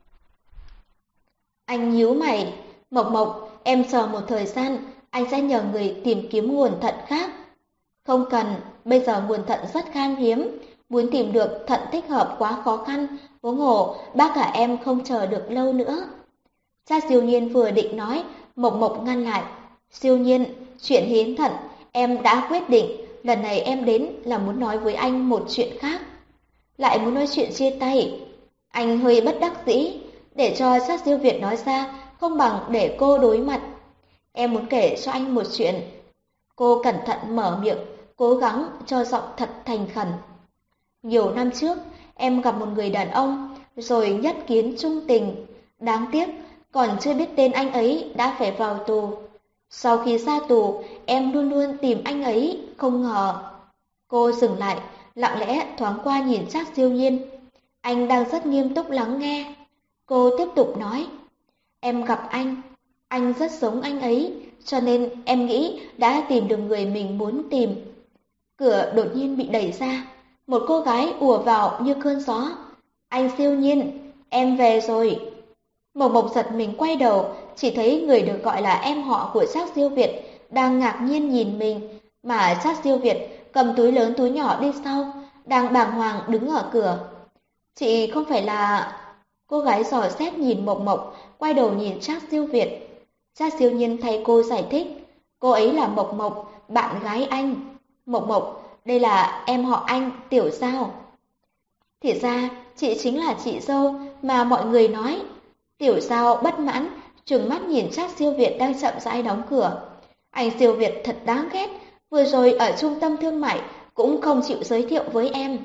Anh nhíu mày. Mộc Mộc, em chờ một thời gian, anh sẽ nhờ người tìm kiếm nguồn thận khác. Không cần, bây giờ nguồn thận rất khan hiếm, muốn tìm được thận thích hợp quá khó khăn, huống hồ bác cả em không chờ được lâu nữa. Trác Siêu Nhiên vừa định nói, Mộc Mộc ngăn lại. Siêu Nhiên, chuyện hiến thận em đã quyết định, lần này em đến là muốn nói với anh một chuyện khác. Lại muốn nói chuyện chia tay. Anh hơi bất đắc dĩ, để cho Trác Siêu Việt nói ra, không bằng để cô đối mặt. Em muốn kể cho anh một chuyện. Cô cẩn thận mở miệng, cố gắng cho giọng thật thành khẩn. Nhiều năm trước, em gặp một người đàn ông, rồi nhất kiến trung tình. Đáng tiếc, còn chưa biết tên anh ấy đã phải vào tù. Sau khi ra tù, em luôn luôn tìm anh ấy, không ngờ. Cô dừng lại, lặng lẽ thoáng qua nhìn Trác Siêu Nhiên. Anh đang rất nghiêm túc lắng nghe. Cô tiếp tục nói, em gặp anh, anh rất giống anh ấy, cho nên em nghĩ đã tìm được người mình muốn tìm. Cửa đột nhiên bị đẩy ra, một cô gái ùa vào như cơn gió. Anh Siêu Nhiên, em về rồi. Mộc Mộc giật mình quay đầu, chỉ thấy người được gọi là em họ của Trác Siêu Việt đang ngạc nhiên nhìn mình, mà Trác Siêu Việt cầm túi lớn túi nhỏ đi sau, đang bàng hoàng đứng ở cửa. Chị không phải là... Cô gái dò xét nhìn Mộc Mộc, quay đầu nhìn Trác Siêu Việt. Trác Siêu Nhiên thay cô giải thích, cô ấy là Mộc Mộc, bạn gái anh. Mộc Mộc, đây là em họ anh, Tiểu Giao. Thì ra, chị chính là chị dâu mà mọi người nói. Tiểu Giao bất mãn, trừng mắt nhìn Trác Siêu Việt đang chậm rãi đóng cửa. Anh Siêu Việt thật đáng ghét, vừa rồi ở trung tâm thương mại cũng không chịu giới thiệu với em.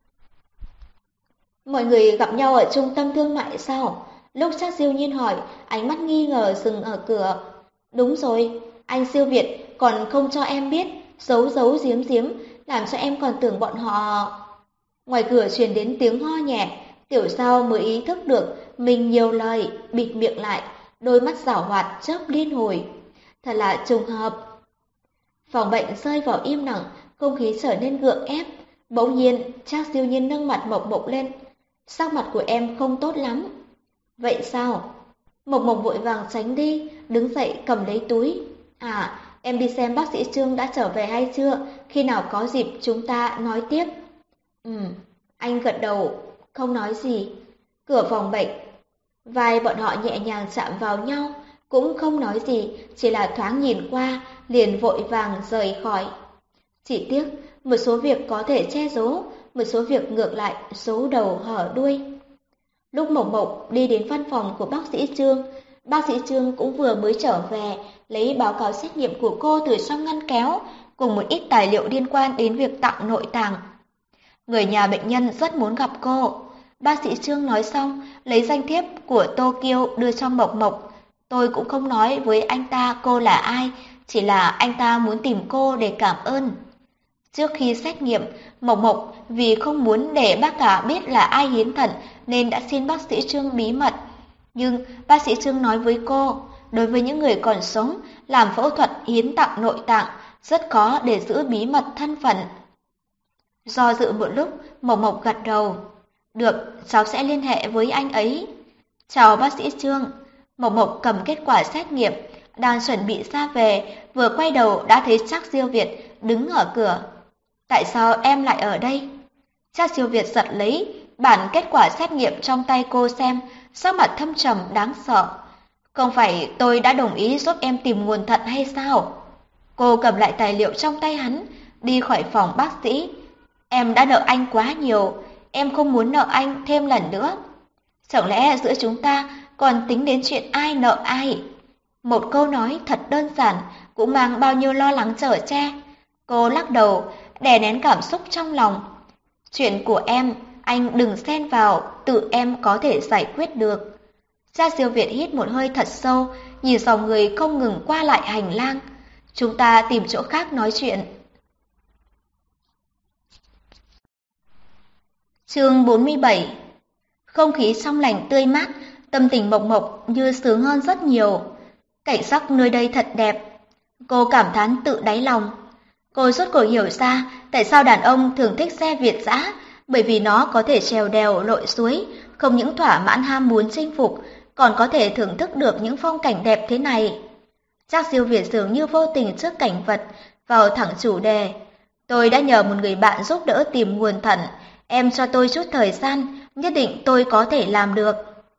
Mọi người gặp nhau ở trung tâm thương mại sao? Lúc Trác Siêu Nhiên hỏi, ánh mắt nghi ngờ dừng ở cửa. Đúng rồi, anh Siêu Việt còn không cho em biết, giấu giấu giếm giếm, làm cho em còn tưởng bọn họ... Ngoài cửa truyền đến tiếng ho nhẹ, Tiểu Giao mới ý thức được mình nhiều lời, bịt miệng lại, đôi mắt giảo hoạt chớp liên hồi. Thật là trùng hợp. Phòng bệnh rơi vào im lặng, không khí trở nên gượng ép. Bỗng nhiên, Trác Siêu Nhiên nâng mặt Mộc Mộc lên. Sắc mặt của em không tốt lắm. Vậy sao? Mộc Mộc vội vàng tránh đi, đứng dậy cầm lấy túi. À, em đi xem bác sĩ Trương đã trở về hay chưa? Khi nào có dịp chúng ta nói tiếp. Ừ, anh gật đầu, không nói gì. Cửa phòng bệnh, vai bọn họ nhẹ nhàng chạm vào nhau, cũng không nói gì, chỉ là thoáng nhìn qua, liền vội vàng rời khỏi. Chỉ tiếc, một số việc có thể che giấu, một số việc ngược lại giấu đầu hở đuôi. Lúc Mộc Mộc đi đến văn phòng của bác sĩ Trương, bác sĩ Trương cũng vừa mới trở về, lấy báo cáo xét nghiệm của cô từ trong ngăn kéo, cùng một ít tài liệu liên quan đến việc tặng nội tạng. Người nhà bệnh nhân rất muốn gặp cô. Bác sĩ Trương nói xong, lấy danh thiếp của Tokyo đưa cho Mộc Mộc. Tôi cũng không nói với anh ta cô là ai, chỉ là anh ta muốn tìm cô để cảm ơn. Trước khi xét nghiệm, Mộc Mộc vì không muốn để bác cả biết là ai hiến thận nên đã xin bác sĩ Trương bí mật. Nhưng bác sĩ Trương nói với cô, đối với những người còn sống, làm phẫu thuật hiến tặng nội tạng rất khó để giữ bí mật thân phận. Do dự một lúc, Mộc Mộc gật đầu. Được, cháu sẽ liên hệ với anh ấy. Chào bác sĩ Trương. Mộc Mộc cầm kết quả xét nghiệm, đang chuẩn bị ra về, vừa quay đầu đã thấy Trác Siêu Việt đứng ở cửa. Tại sao em lại ở đây? Trác Siêu Việt giật lấy bản kết quả xét nghiệm trong tay cô xem, sắc mặt thâm trầm đáng sợ. Không phải tôi đã đồng ý giúp em tìm nguồn thận hay sao? Cô cầm lại tài liệu trong tay hắn, đi khỏi phòng bác sĩ. Em đã nợ anh quá nhiều, em không muốn nợ anh thêm lần nữa. Chẳng lẽ giữa chúng ta còn tính đến chuyện ai nợ ai? Một câu nói thật đơn giản cũng mang bao nhiêu lo lắng chở che. Cô lắc đầu, đè nén cảm xúc trong lòng. Chuyện của em, anh đừng xen vào, tự em có thể giải quyết được. Trác Siêu Việt hít một hơi thật sâu, nhìn dòng người không ngừng qua lại hành lang. Chúng ta tìm chỗ khác nói chuyện. Chương bốn mươi bảy. Không khí trong lành tươi mát, tâm tình Mộc Mộc như sướng hơn rất nhiều. Cảnh sắc nơi đây thật đẹp. Cô cảm thán tự đáy lòng. Cô rốt cuộc hiểu ra tại sao đàn ông thường thích xe Việt dã, bởi vì nó có thể trèo đèo lội suối, không những thỏa mãn ham muốn chinh phục, còn có thể thưởng thức được những phong cảnh đẹp thế này. Trác Siêu Việt dường như vô tình trước cảnh vật, vào thẳng chủ đề. Tôi đã nhờ một người bạn giúp đỡ tìm nguồn thận, em cho tôi chút thời gian, nhất định tôi có thể làm được.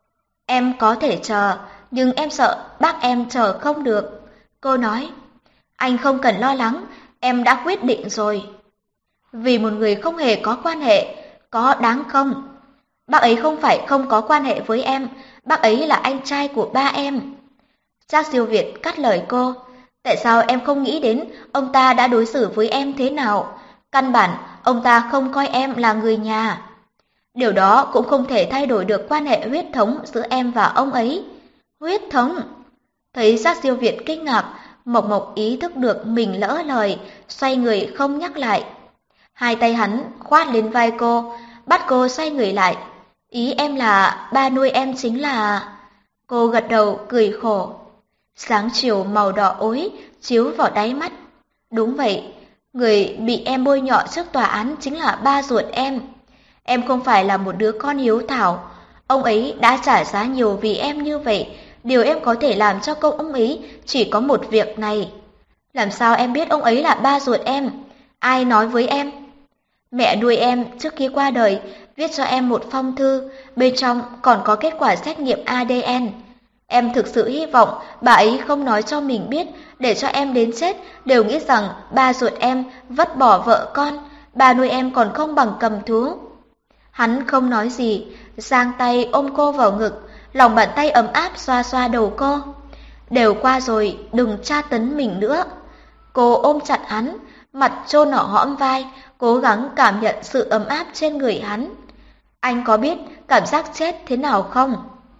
Em có thể chờ, nhưng em sợ bác em chờ không được. Cô nói, anh không cần lo lắng, em đã quyết định rồi. Vì một người không hề có quan hệ, có đáng không? Bác ấy không phải không có quan hệ với em, bác ấy là anh trai của ba em. Trác Siêu Việt cắt lời cô. Tại sao em không nghĩ đến ông ta đã đối xử với em thế nào? Căn bản, ông ta không coi em là người nhà. Điều đó cũng không thể thay đổi được quan hệ huyết thống giữa em và ông ấy. Huyết thống? Thấy Trác Siêu Việt kinh ngạc, Mộc Mộc ý thức được mình lỡ lời, xoay người không nhắc lại. Hai tay hắn khoát lên vai cô, bắt cô xoay người lại. Ý em là ba nuôi em chính là... Cô gật đầu cười khổ. Sáng chiều màu đỏ ối chiếu vào đáy mắt. Đúng vậy, người bị em bôi nhọ trước tòa án chính là ba ruột em. Em không phải là một đứa con hiếu thảo. Ông ấy đã trả giá nhiều vì em như vậy. Điều em có thể làm cho công ông ấy chỉ có một việc này. Làm sao em biết ông ấy là ba ruột em? Ai nói với em? Mẹ nuôi em trước khi qua đời viết cho em một phong thư, bên trong còn có kết quả xét nghiệm a đê en. Em thực sự hy vọng bà ấy không nói cho mình biết, để cho em đến chết đều nghĩ rằng ba ruột em vứt bỏ vợ con, bà nuôi em còn không bằng cầm thú. Hắn không nói gì, giang tay ôm cô vào ngực, lòng bàn tay ấm áp xoa xoa đầu cô. Đều qua rồi, đừng tra tấn mình nữa. Cô ôm chặt hắn, mặt chôn ở hõm vai, cố gắng cảm nhận sự ấm áp trên người hắn. Anh có biết cảm giác chết thế nào không?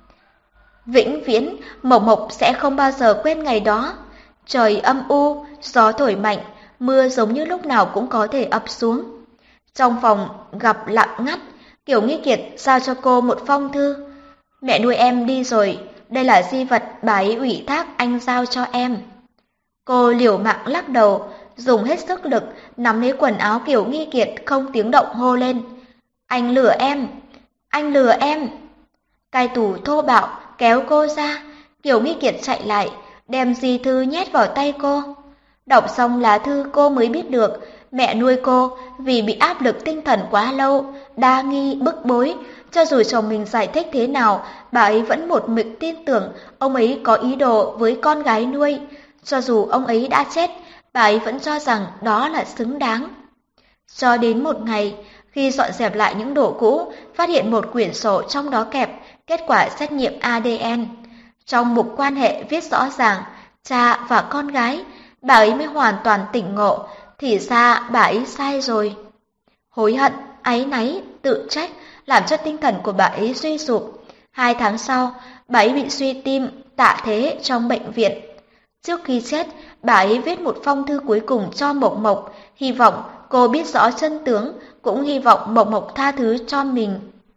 Vĩnh viễn, Mộc Mộc sẽ không bao giờ quên ngày đó. Trời âm u, gió thổi mạnh, mưa giống như lúc nào cũng có thể ập xuống. Trong phòng gặp lặng ngắt, Kiều Nghi Kiệt giao cho cô một phong thư. Mẹ nuôi em đi rồi, đây là di vật bà ấy ủy thác anh giao cho em. Cô liều mạng lắc đầu, dùng hết sức lực nắm lấy quần áo Kiều Nghi Kiệt không tiếng động hô lên. Anh lừa em, anh lừa em. Cai tù thô bạo kéo cô ra, Kiều Nghi Kiệt chạy lại, đem di thư nhét vào tay cô. Đọc xong lá thư cô mới biết được, mẹ nuôi cô vì bị áp lực tinh thần quá lâu, đa nghi, bức bối, cho dù chồng mình giải thích thế nào, bà ấy vẫn một mực tin tưởng ông ấy có ý đồ với con gái nuôi. Cho dù ông ấy đã chết, bà ấy vẫn cho rằng đó là xứng đáng. Cho đến một ngày, khi dọn dẹp lại những đồ cũ, phát hiện một quyển sổ trong đó kẹp kết quả xét nghiệm a đê en. Trong mục quan hệ viết rõ ràng, cha và con gái, bà ấy mới hoàn toàn tỉnh ngộ, thì ra bà ấy sai rồi. Hối hận, áy náy, tự trách, làm cho tinh thần của bà ấy suy sụp. Hai tháng sau, bà ấy bị suy tim, tạ thế trong bệnh viện. Trước khi chết, bà ấy viết một phong thư cuối cùng cho Mộc Mộc, hy vọng cô biết rõ chân tướng, cũng hy vọng Mộc Mộc tha thứ cho mình.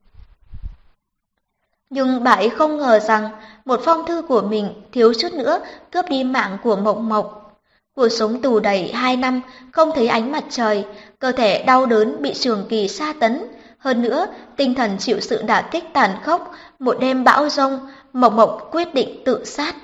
Nhưng bà ấy không ngờ rằng một phong thư của mình thiếu chút nữa cướp đi mạng của Mộc Mộc. Cuộc sống tù đầy hai năm, không thấy ánh mặt trời, cơ thể đau đớn bị trường kỳ tra tấn. Hơn nữa, tinh thần chịu sự đả kích tàn khốc, một đêm bão giông, Mộc Mộc quyết định tự sát.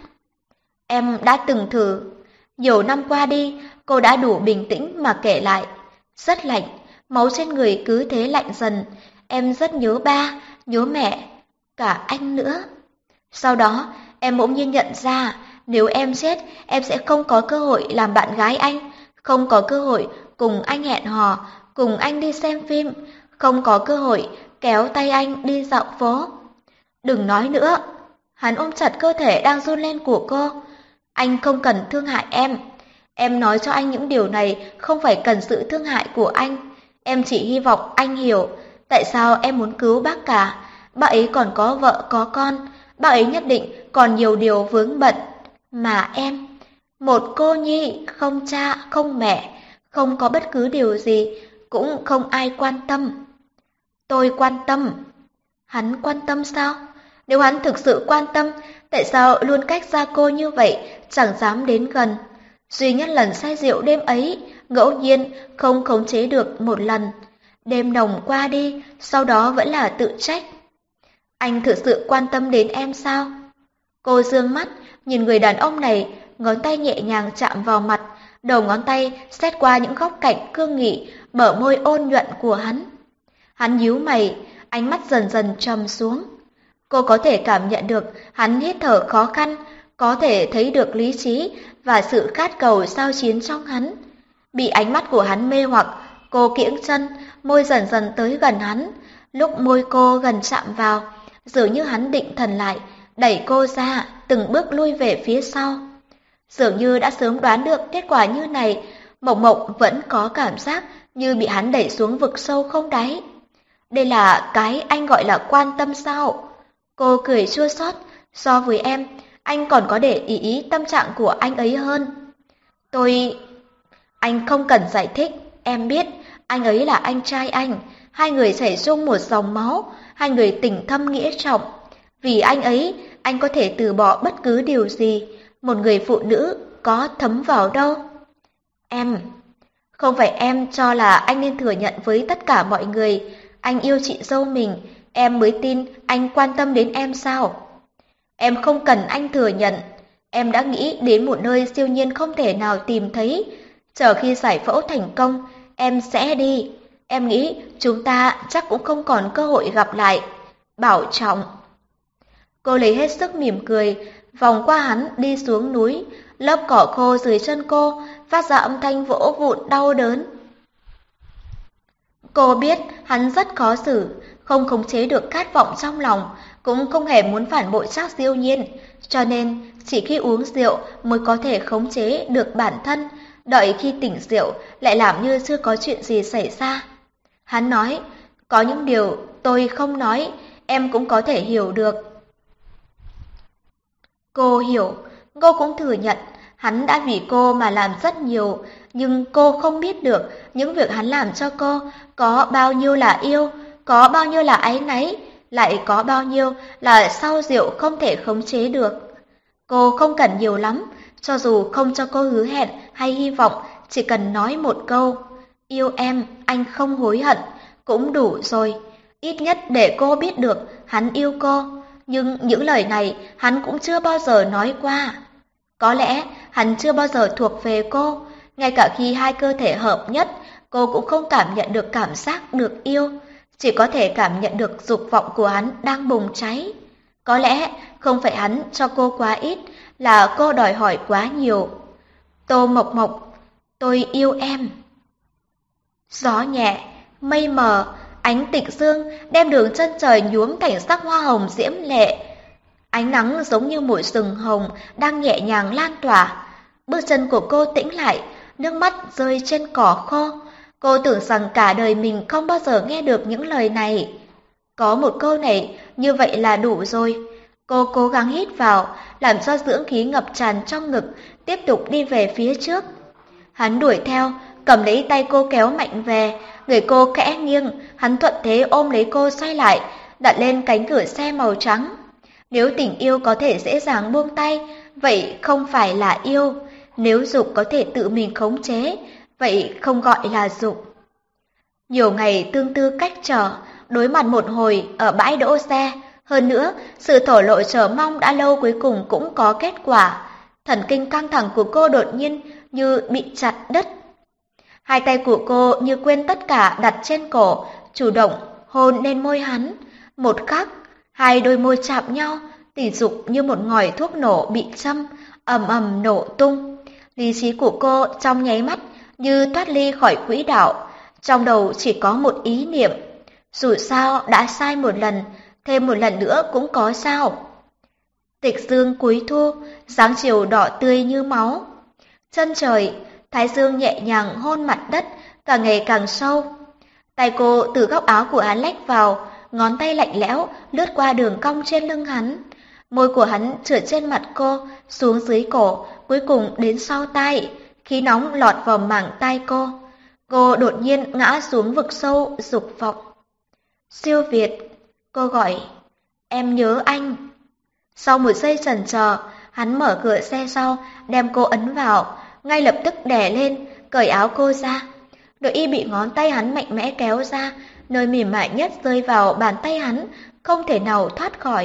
Em đã từng thử. Nhiều năm qua đi, cô đã đủ bình tĩnh mà kể lại. Rất lạnh, máu trên người cứ thế lạnh dần. Em rất nhớ ba, nhớ mẹ, cả anh nữa. Sau đó, em bỗng nhiên nhận ra, nếu em chết, em sẽ không có cơ hội làm bạn gái anh, không có cơ hội cùng anh hẹn hò, cùng anh đi xem phim, không có cơ hội kéo tay anh đi dạo phố. Đừng nói nữa. Hắn ôm chặt cơ thể đang run lên của cô. Anh không cần thương hại em. Em nói cho anh những điều này không phải cần sự thương hại của anh. Em chỉ hy vọng anh hiểu tại sao em muốn cứu bác cả. Bác ấy còn có vợ có con. Bác ấy nhất định còn nhiều điều vướng bận. Mà em, một cô nhi, không cha, không mẹ, không có bất cứ điều gì, cũng không ai quan tâm. Tôi quan tâm. Hắn quan tâm sao? Nếu hắn thực sự quan tâm, tại sao luôn cách xa cô như vậy, chẳng dám đến gần? Duy nhất lần say rượu đêm ấy, ngẫu nhiên không khống chế được một lần. Đêm nồng qua đi, sau đó vẫn là tự trách. Anh thực sự quan tâm đến em sao? Cô dương mắt, nhìn người đàn ông này, ngón tay nhẹ nhàng chạm vào mặt, đầu ngón tay xét qua những góc cạnh cương nghị, bờ môi ôn nhuận của hắn. Hắn nhíu mày, ánh mắt dần dần trầm xuống. Cô có thể cảm nhận được hắn hít thở khó khăn, có thể thấy được lý trí và sự khát cầu giao chiến trong hắn. Bị ánh mắt của hắn mê hoặc, cô kiễng chân, môi dần dần tới gần hắn. Lúc môi cô gần chạm vào, dường như hắn định thần lại, đẩy cô ra, từng bước lui về phía sau. Dường như đã sớm đoán được kết quả như này, Mộc Mộc vẫn có cảm giác như bị hắn đẩy xuống vực sâu không đáy. Đây là cái anh gọi là quan tâm sao? Cô cười chua xót, so với em, anh còn có để ý ý tâm trạng của anh ấy hơn. Tôi... Anh không cần giải thích, em biết, anh ấy là anh trai anh, hai người chảy chung một dòng máu, hai người tình thâm nghĩa trọng. Vì anh ấy, anh có thể từ bỏ bất cứ điều gì, một người phụ nữ có thấm vào đâu. Em... Không phải em cho là anh nên thừa nhận với tất cả mọi người, anh yêu chị dâu mình, em mới tin anh quan tâm đến em sao? Em không cần anh thừa nhận, em đã nghĩ đến một nơi siêu nhiên không thể nào tìm thấy. Chờ khi giải phẫu thành công, em sẽ đi. Em nghĩ chúng ta chắc cũng không còn cơ hội gặp lại. Bảo trọng. Cô lấy hết sức mỉm cười, vòng qua hắn đi xuống núi, lớp cỏ khô dưới chân cô phát ra âm thanh vỗ vụn đau đớn. Cô biết hắn rất khó xử, không khống chế được khát vọng trong lòng, cũng không hề muốn phản bội Trác Diêu Nhiên, cho nên chỉ khi uống rượu mới có thể khống chế được bản thân, đợi khi tỉnh rượu lại làm như chưa có chuyện gì xảy ra. Hắn nói, có những điều tôi không nói, em cũng có thể hiểu được. Cô hiểu, cô cũng thừa nhận, hắn đã vì cô mà làm rất nhiều, nhưng cô không biết được những việc hắn làm cho cô có bao nhiêu là yêu, có bao nhiêu là áy náy, lại có bao nhiêu là sau rượu không thể khống chế được. Cô không cần nhiều lắm, cho dù không cho cô hứa hẹn hay hy vọng, chỉ cần nói một câu, yêu em, anh không hối hận, cũng đủ rồi. Ít nhất để cô biết được hắn yêu cô, nhưng những lời này hắn cũng chưa bao giờ nói qua. Có lẽ hắn chưa bao giờ thuộc về cô, ngay cả khi hai cơ thể hợp nhất, cô cũng không cảm nhận được cảm giác được yêu, chỉ có thể cảm nhận được dục vọng của hắn đang bùng cháy. Có lẽ không phải hắn cho cô quá ít, là cô đòi hỏi quá nhiều. Tô Mộc Mộc, tôi yêu em. Gió nhẹ, mây mờ, ánh tịch dương đem đường chân trời nhuốm thành sắc hoa hồng diễm lệ. Ánh nắng giống như một rừng hồng đang nhẹ nhàng lan tỏa. Bước chân của cô tĩnh lại, nước mắt rơi trên cỏ khô. Cô tưởng rằng cả đời mình không bao giờ nghe được những lời này. Có một câu này như vậy là đủ rồi. Cô cố gắng hít vào, làm cho dưỡng khí ngập tràn trong ngực, tiếp tục đi về phía trước. Hắn đuổi theo, cầm lấy tay cô kéo mạnh về, người cô khẽ nghiêng, hắn thuận thế ôm lấy cô xoay lại, đặt lên cánh cửa xe màu trắng. Nếu tình yêu có thể dễ dàng buông tay, vậy không phải là yêu. nếu dục có thể tự mình khống chế, vậy không gọi là dục. Nhiều ngày tương tư cách trở, đối mặt một hồi ở bãi đỗ xe, hơn nữa, sự thổ lộ chờ mong đã lâu cuối cùng cũng có kết quả. Thần kinh căng thẳng của cô đột nhiên như bị chặt đứt. Hai tay của cô như quên tất cả đặt trên cổ, chủ động hôn lên môi hắn. Một khắc, hai đôi môi chạm nhau, tỷ dục như một ngòi thuốc nổ bị châm, ầm ầm nổ tung. Lý trí của cô trong nháy mắt như thoát ly khỏi quỹ đạo, trong đầu chỉ có một ý niệm. Dù sao đã sai một lần, thêm một lần nữa cũng có sao. Tịch dương cuối thu, dáng chiều đỏ tươi như máu. Chân trời, thái dương nhẹ nhàng hôn mặt đất, càng ngày càng sâu. Tay cô từ góc áo của hắn lách vào, ngón tay lạnh lẽo lướt qua đường cong trên lưng hắn. Môi của hắn trượt trên mặt cô, xuống dưới cổ, cuối cùng đến sau tai, khí nóng lọt vào màng tai cô. Cô đột nhiên ngã xuống vực sâu dục vọng. Siêu Việt, cô gọi, em nhớ anh. Sau một giây chần chờ, hắn mở cửa xe sau, đem cô ấn vào, ngay lập tức đè lên, cởi áo cô ra. Đội y bị ngón tay hắn mạnh mẽ kéo ra, nơi mềm mại nhất rơi vào bàn tay hắn, không thể nào thoát khỏi.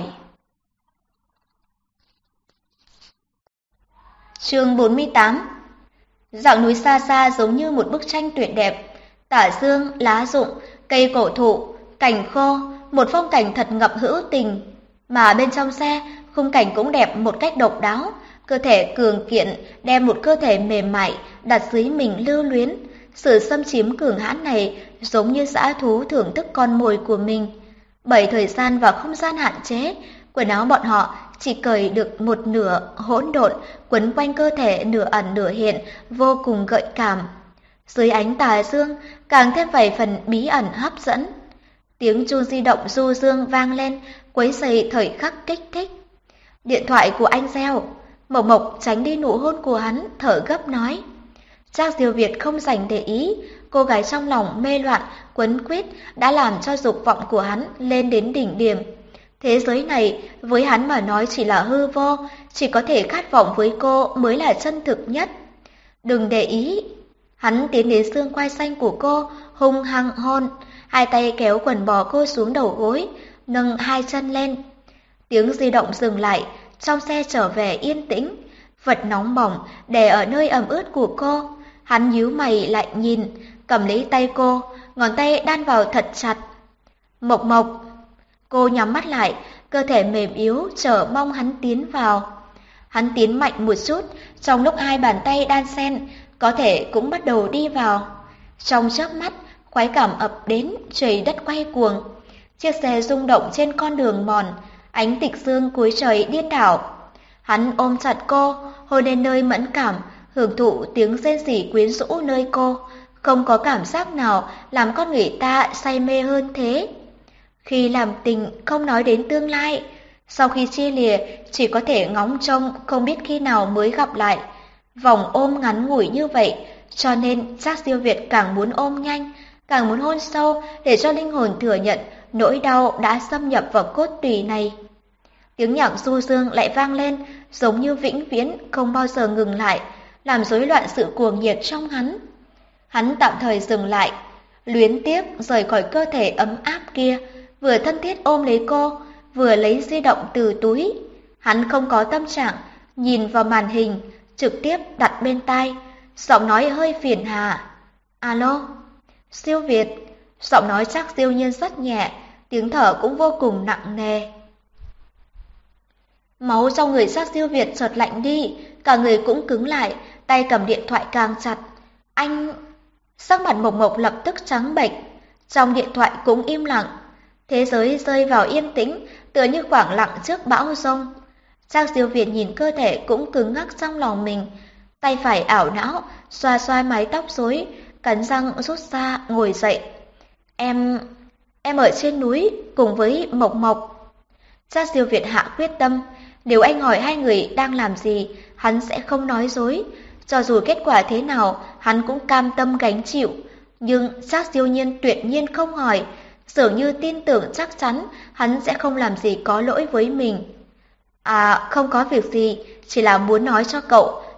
Chương bốn mươi tám. Dặng núi xa xa giống như một bức tranh tuyệt đẹp, tả dương, lá rụng, cây cổ thụ, cảnh khô, một phong cảnh thật ngập hữu tình. Mà bên trong xe, khung cảnh cũng đẹp một cách độc đáo, cơ thể cường kiện đem một cơ thể mềm mại đặt dưới mình lưu luyến. Sự xâm chiếm cường hãn này giống như dã thú thưởng thức con mồi của mình. Bởi thời gian và không gian hạn chế, quần áo bọn họ chỉ cởi được một nửa hỗn độn, quấn quanh cơ thể nửa ẩn nửa hiện, vô cùng gợi cảm. Dưới ánh tà dương, càng thêm vài phần bí ẩn hấp dẫn. Tiếng chuông di động du dương vang lên, quấy rầy thời khắc kích thích. Điện thoại của anh reo, Mộc Mộc tránh đi nụ hôn của hắn, thở gấp nói. Trác Diêu Việt không dành để ý, cô gái trong lòng mê loạn, quấn quýt đã làm cho dục vọng của hắn lên đến đỉnh điểm. Thế giới này với hắn mà nói chỉ là hư vô, chỉ có thể khát vọng với cô mới là chân thực nhất. Đừng để ý. Hắn tiến đến xương quai xanh của cô, hung hăng hôn, hai tay kéo quần bò cô xuống đầu gối, nâng hai chân lên. Tiếng di động dừng lại, trong xe trở về yên tĩnh. Vật nóng bỏng đè ở nơi ẩm ướt của cô. Hắn nhíu mày lại nhìn, cầm lấy tay cô, ngón tay đan vào thật chặt. Mộc Mộc. Cô nhắm mắt lại, cơ thể mềm yếu chờ mong hắn tiến vào. Hắn tiến mạnh một chút, trong lúc hai bàn tay đan xen, có thể cũng bắt đầu đi vào. Trong chớp mắt, khoái cảm ập đến, trời đất quay cuồng. Chiếc xe rung động trên con đường mòn, ánh tịch dương cuối trời điên đảo. Hắn ôm chặt cô, hôn lên nơi mẫn cảm, hưởng thụ tiếng rên rỉ quyến rũ nơi cô. Không có cảm giác nào làm con người ta say mê hơn thế. Khi làm tình không nói đến tương lai, sau khi chia lìa chỉ có thể ngóng trông không biết khi nào mới gặp lại. Vòng ôm ngắn ngủi như vậy, cho nên Trác Diêu Việt càng muốn ôm nhanh, càng muốn hôn sâu để cho linh hồn thừa nhận nỗi đau đã xâm nhập vào cốt tủy này. Tiếng nhạc du dương lại vang lên, giống như vĩnh viễn không bao giờ ngừng lại, làm rối loạn sự cuồng nhiệt trong hắn. Hắn tạm thời dừng lại, luyến tiếc rời khỏi cơ thể ấm áp kia, vừa thân thiết ôm lấy cô, vừa lấy di động từ túi. Hắn không có tâm trạng nhìn vào màn hình, trực tiếp đặt bên tai, giọng nói hơi phiền hà. Alo, Siêu Việt. Giọng nói Trác Diêu Nhiên rất nhẹ, tiếng thở cũng vô cùng nặng nề. Máu trong người Trác Diêu Việt chợt lạnh đi, cả người cũng cứng lại, tay cầm điện thoại càng chặt. Anh... Sắc mặt Mộc Mộc lập tức trắng bệch, trong điện thoại cũng im lặng. Thế giới rơi vào yên tĩnh, tựa như khoảng lặng trước bão giông. Trác Diêu Việt nhìn cơ thể cũng cứng ngắc trong lòng mình, tay phải ảo não, xoa xoa mái tóc rối, cắn răng rút ra ngồi dậy. Em... em ở trên núi cùng với Mộc Mộc. Trác Diêu Việt hạ quyết tâm, nếu anh hỏi hai người đang làm gì, hắn sẽ không nói dối. Cho dù kết quả thế nào, hắn cũng cam tâm gánh chịu. Nhưng Trác Diêu Nhiên tuyệt nhiên không hỏi, dường như tin tưởng chắc chắn hắn sẽ không làm gì có lỗi với mình. À, không có việc gì, chỉ là muốn nói cho cậu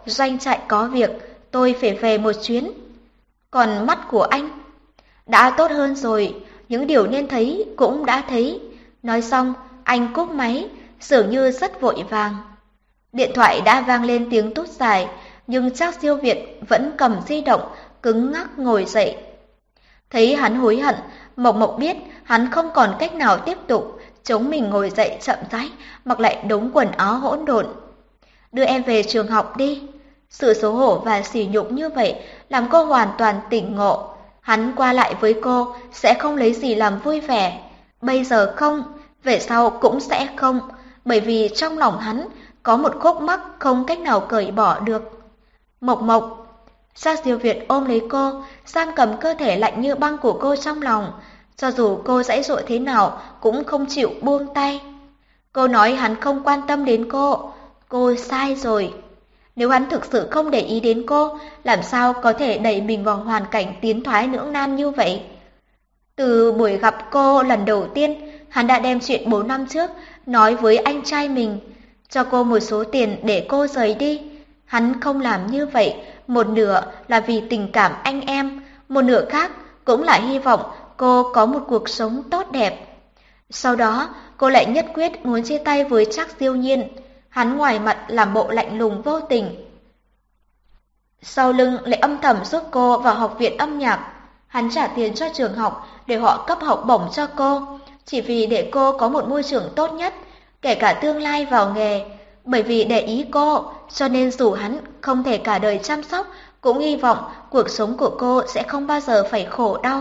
doanh trại có việc, tôi phải về một chuyến. Còn mắt của anh? Đã tốt hơn rồi, những điều nên thấy cũng đã thấy. Nói xong, anh cúp máy, dường như rất vội vàng. Điện thoại đã vang lên tiếng tút dài, nhưng Trác Siêu Việt vẫn cầm di động, cứng ngắc ngồi dậy. Thấy hắn hối hận, Mộc Mộc biết hắn không còn cách nào tiếp tục, chống mình ngồi dậy chậm rãi, mặc lại đống quần áo hỗn độn. Đưa em về trường học đi. Sự xấu hổ và sỉ nhục như vậy làm cô hoàn toàn tỉnh ngộ. Hắn qua lại với cô sẽ không lấy gì làm vui vẻ. Bây giờ không, về sau cũng sẽ không, bởi vì trong lòng hắn có một khúc mắc không cách nào cởi bỏ được. Mộc Mộc. Trác Siêu Việt ôm lấy cô, giam cầm cơ thể lạnh như băng của cô trong lòng. Cho dù cô giãy giụa thế nào cũng không chịu buông tay. Cô nói hắn không quan tâm đến cô. Cô sai rồi. Nếu hắn thực sự không để ý đến cô, làm sao có thể đẩy mình vào hoàn cảnh tiến thoái lưỡng nan như vậy? Từ buổi gặp cô lần đầu tiên, hắn đã đem chuyện bốn năm trước nói với anh trai mình, cho cô một số tiền để cô rời đi. Hắn không làm như vậy, một nửa là vì tình cảm anh em, một nửa khác cũng là hy vọng cô có một cuộc sống tốt đẹp. Sau đó, cô lại nhất quyết muốn chia tay với Trác Siêu Nhiên. Hắn ngoài mặt làm bộ lạnh lùng vô tình, sau lưng lại âm thầm giúp cô vào học viện âm nhạc. Hắn trả tiền cho trường học để họ cấp học bổng cho cô, chỉ vì để cô có một môi trường tốt nhất, kể cả tương lai vào nghề. Bởi vì để ý cô, cho nên dù hắn không thể cả đời chăm sóc, cũng hy vọng cuộc sống của cô sẽ không bao giờ phải khổ đau.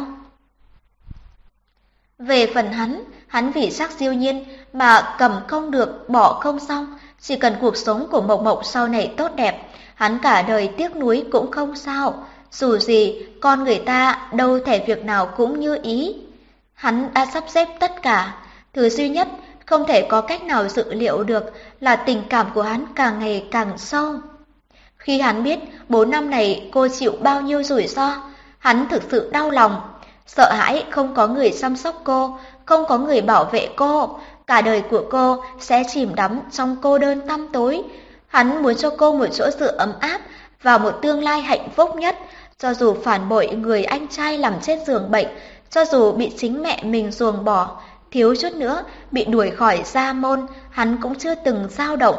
Về phần hắn, hắn vì Trác Siêu Nhiên mà cầm không được, bỏ không xong. Chỉ cần cuộc sống của Mộc Mộc sau này tốt đẹp, hắn cả đời tiếc nuối cũng không sao. Dù gì, con người ta đâu thể việc nào cũng như ý. Hắn đã sắp xếp tất cả. Thứ duy nhất không thể có cách nào dự liệu được là tình cảm của hắn càng ngày càng sâu. Khi hắn biết bốn năm này cô chịu bao nhiêu rủi ro, hắn thực sự đau lòng. Sợ hãi không có người chăm sóc cô, không có người bảo vệ cô, cả đời của cô sẽ chìm đắm trong cô đơn tăm tối. Hắn muốn cho cô một chỗ dựa ấm áp và một tương lai hạnh phúc nhất, cho dù phản bội người anh trai nằm trên giường bệnh, cho dù bị chính mẹ mình ruồng bỏ, thiếu chút nữa bị đuổi khỏi gia môn, hắn cũng chưa từng dao động.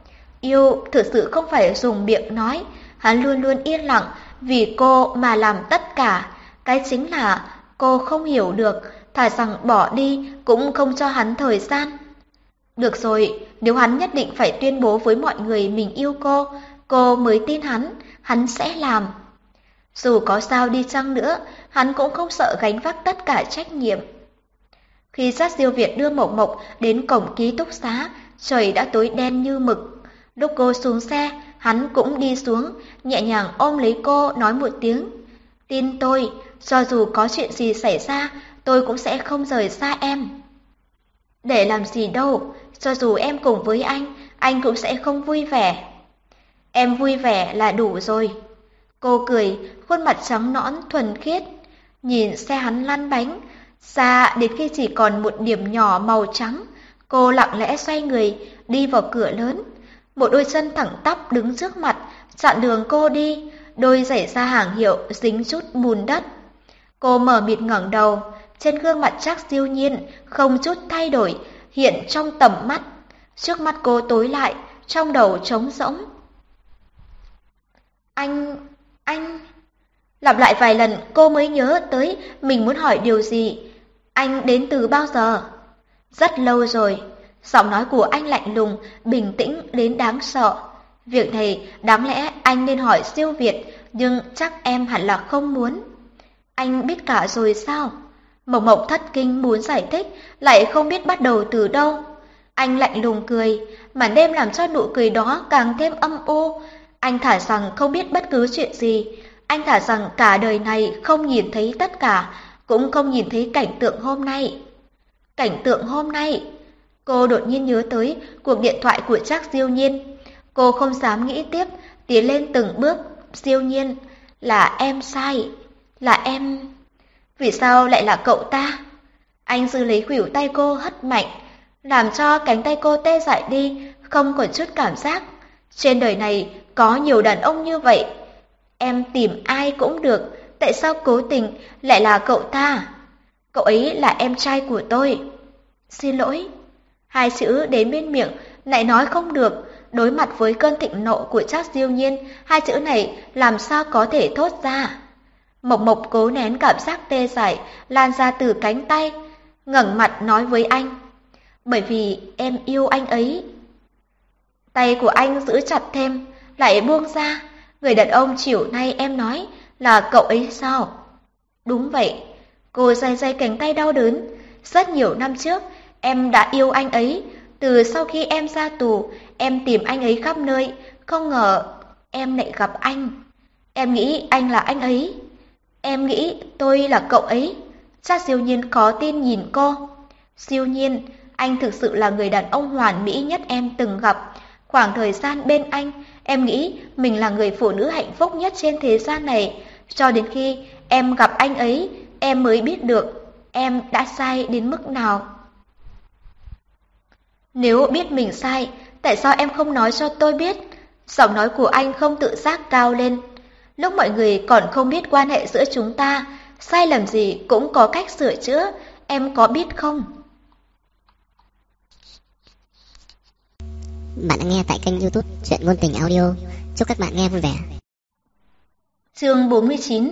Yêu thực sự không phải dùng miệng nói, hắn luôn luôn yên lặng vì cô mà làm tất cả. Cái chính là cô không hiểu được, thà rằng bỏ đi cũng không cho hắn thời gian. Được rồi, nếu hắn nhất định phải tuyên bố với mọi người mình yêu cô, cô mới tin hắn, hắn sẽ làm. Dù có sao đi chăng nữa, hắn cũng không sợ gánh vác tất cả trách nhiệm. Khi Trác Siêu Việt đưa Mộc Mộc đến cổng ký túc xá, trời đã tối đen như mực. Lúc cô xuống xe, hắn cũng đi xuống, nhẹ nhàng ôm lấy cô nói một tiếng. Tin tôi, cho dù có chuyện gì xảy ra, tôi cũng sẽ không rời xa em. Để làm gì đâu, cho dù em cùng với anh, anh cũng sẽ không vui vẻ. Em vui vẻ là đủ rồi. Cô cười, khuôn mặt trắng nõn thuần khiết, nhìn xe hắn lăn bánh, xa đến khi chỉ còn một điểm nhỏ màu trắng. Cô lặng lẽ xoay người, đi vào cửa lớn. Một đôi chân thẳng tắp đứng trước mặt, chặn đường cô đi, đôi giày da hàng hiệu dính chút bùn đất. Cô mờ mịt ngẩng đầu, trên gương mặt Trác Siêu Nhiên không chút thay đổi, hiện trong tầm mắt. Trước mắt cô tối lại, trong đầu trống rỗng. Anh... anh... Lặp lại vài lần cô mới nhớ tới mình muốn hỏi điều gì. Anh đến từ bao giờ? Rất lâu rồi. Giọng nói của anh lạnh lùng, bình tĩnh đến đáng sợ. Việc này đáng lẽ anh nên hỏi Siêu Việt, nhưng chắc em hẳn là không muốn. Anh biết cả rồi sao? Mộc Mộc thất kinh muốn giải thích, lại không biết bắt đầu từ đâu. Anh lạnh lùng cười, màn đêm làm cho nụ cười đó càng thêm âm u. Anh thả rằng không biết bất cứ chuyện gì. Anh thả rằng cả đời này không nhìn thấy tất cả, cũng không nhìn thấy cảnh tượng hôm nay. Cảnh tượng hôm nay... Cô đột nhiên nhớ tới cuộc điện thoại của Trác Siêu Nhiên. Cô không dám nghĩ tiếp, tiến lên từng bước. Siêu Nhiên, là em sai, là em... Vì sao lại là cậu ta? Anh giữ lấy khuỷu tay cô hất mạnh, làm cho cánh tay cô tê dại đi, không còn chút cảm giác. Trên đời này có nhiều đàn ông như vậy. Em tìm ai cũng được, tại sao cố tình lại là cậu ta? Cậu ấy là em trai của tôi. Xin lỗi. Hai chữ đến bên miệng lại nói không được, đối mặt với cơn thịnh nộ của Trác Diêu Nhiên, hai chữ này làm sao có thể thốt ra. Mộc Mộc cố nén cảm giác tê dại lan ra từ cánh tay, ngẩng mặt nói với anh, bởi vì em yêu anh ấy. Tay của anh giữ chặt thêm, lại buông ra. Người đàn ông chiều nay em nói là cậu ấy sao? Đúng vậy. Cô day day cánh tay đau đớn. Rất nhiều năm trước, em đã yêu anh ấy. Từ sau khi em ra tù, em tìm anh ấy khắp nơi. Không ngờ em lại gặp anh. Em nghĩ anh là anh ấy. Em nghĩ tôi là cậu ấy. Trác Diêu Nhiên khó tin nhìn cô. Diêu Nhiên, anh thực sự là người đàn ông hoàn mỹ nhất em từng gặp. Khoảng thời gian bên anh, em nghĩ mình là người phụ nữ hạnh phúc nhất trên thế gian này. Cho đến khi em gặp anh ấy, em mới biết được em đã sai đến mức nào. Nếu biết mình sai, tại sao em không nói cho tôi biết? Giọng nói của anh không tự giác cao lên. Lúc mọi người còn không biết quan hệ giữa chúng ta, sai lầm gì cũng có cách sửa chữa, em có biết không? Bạn đang nghe tại kênh YouTube Chuyện Ngôn Tình Audio. Chúc các bạn nghe vui vẻ. Chương bốn mươi chín.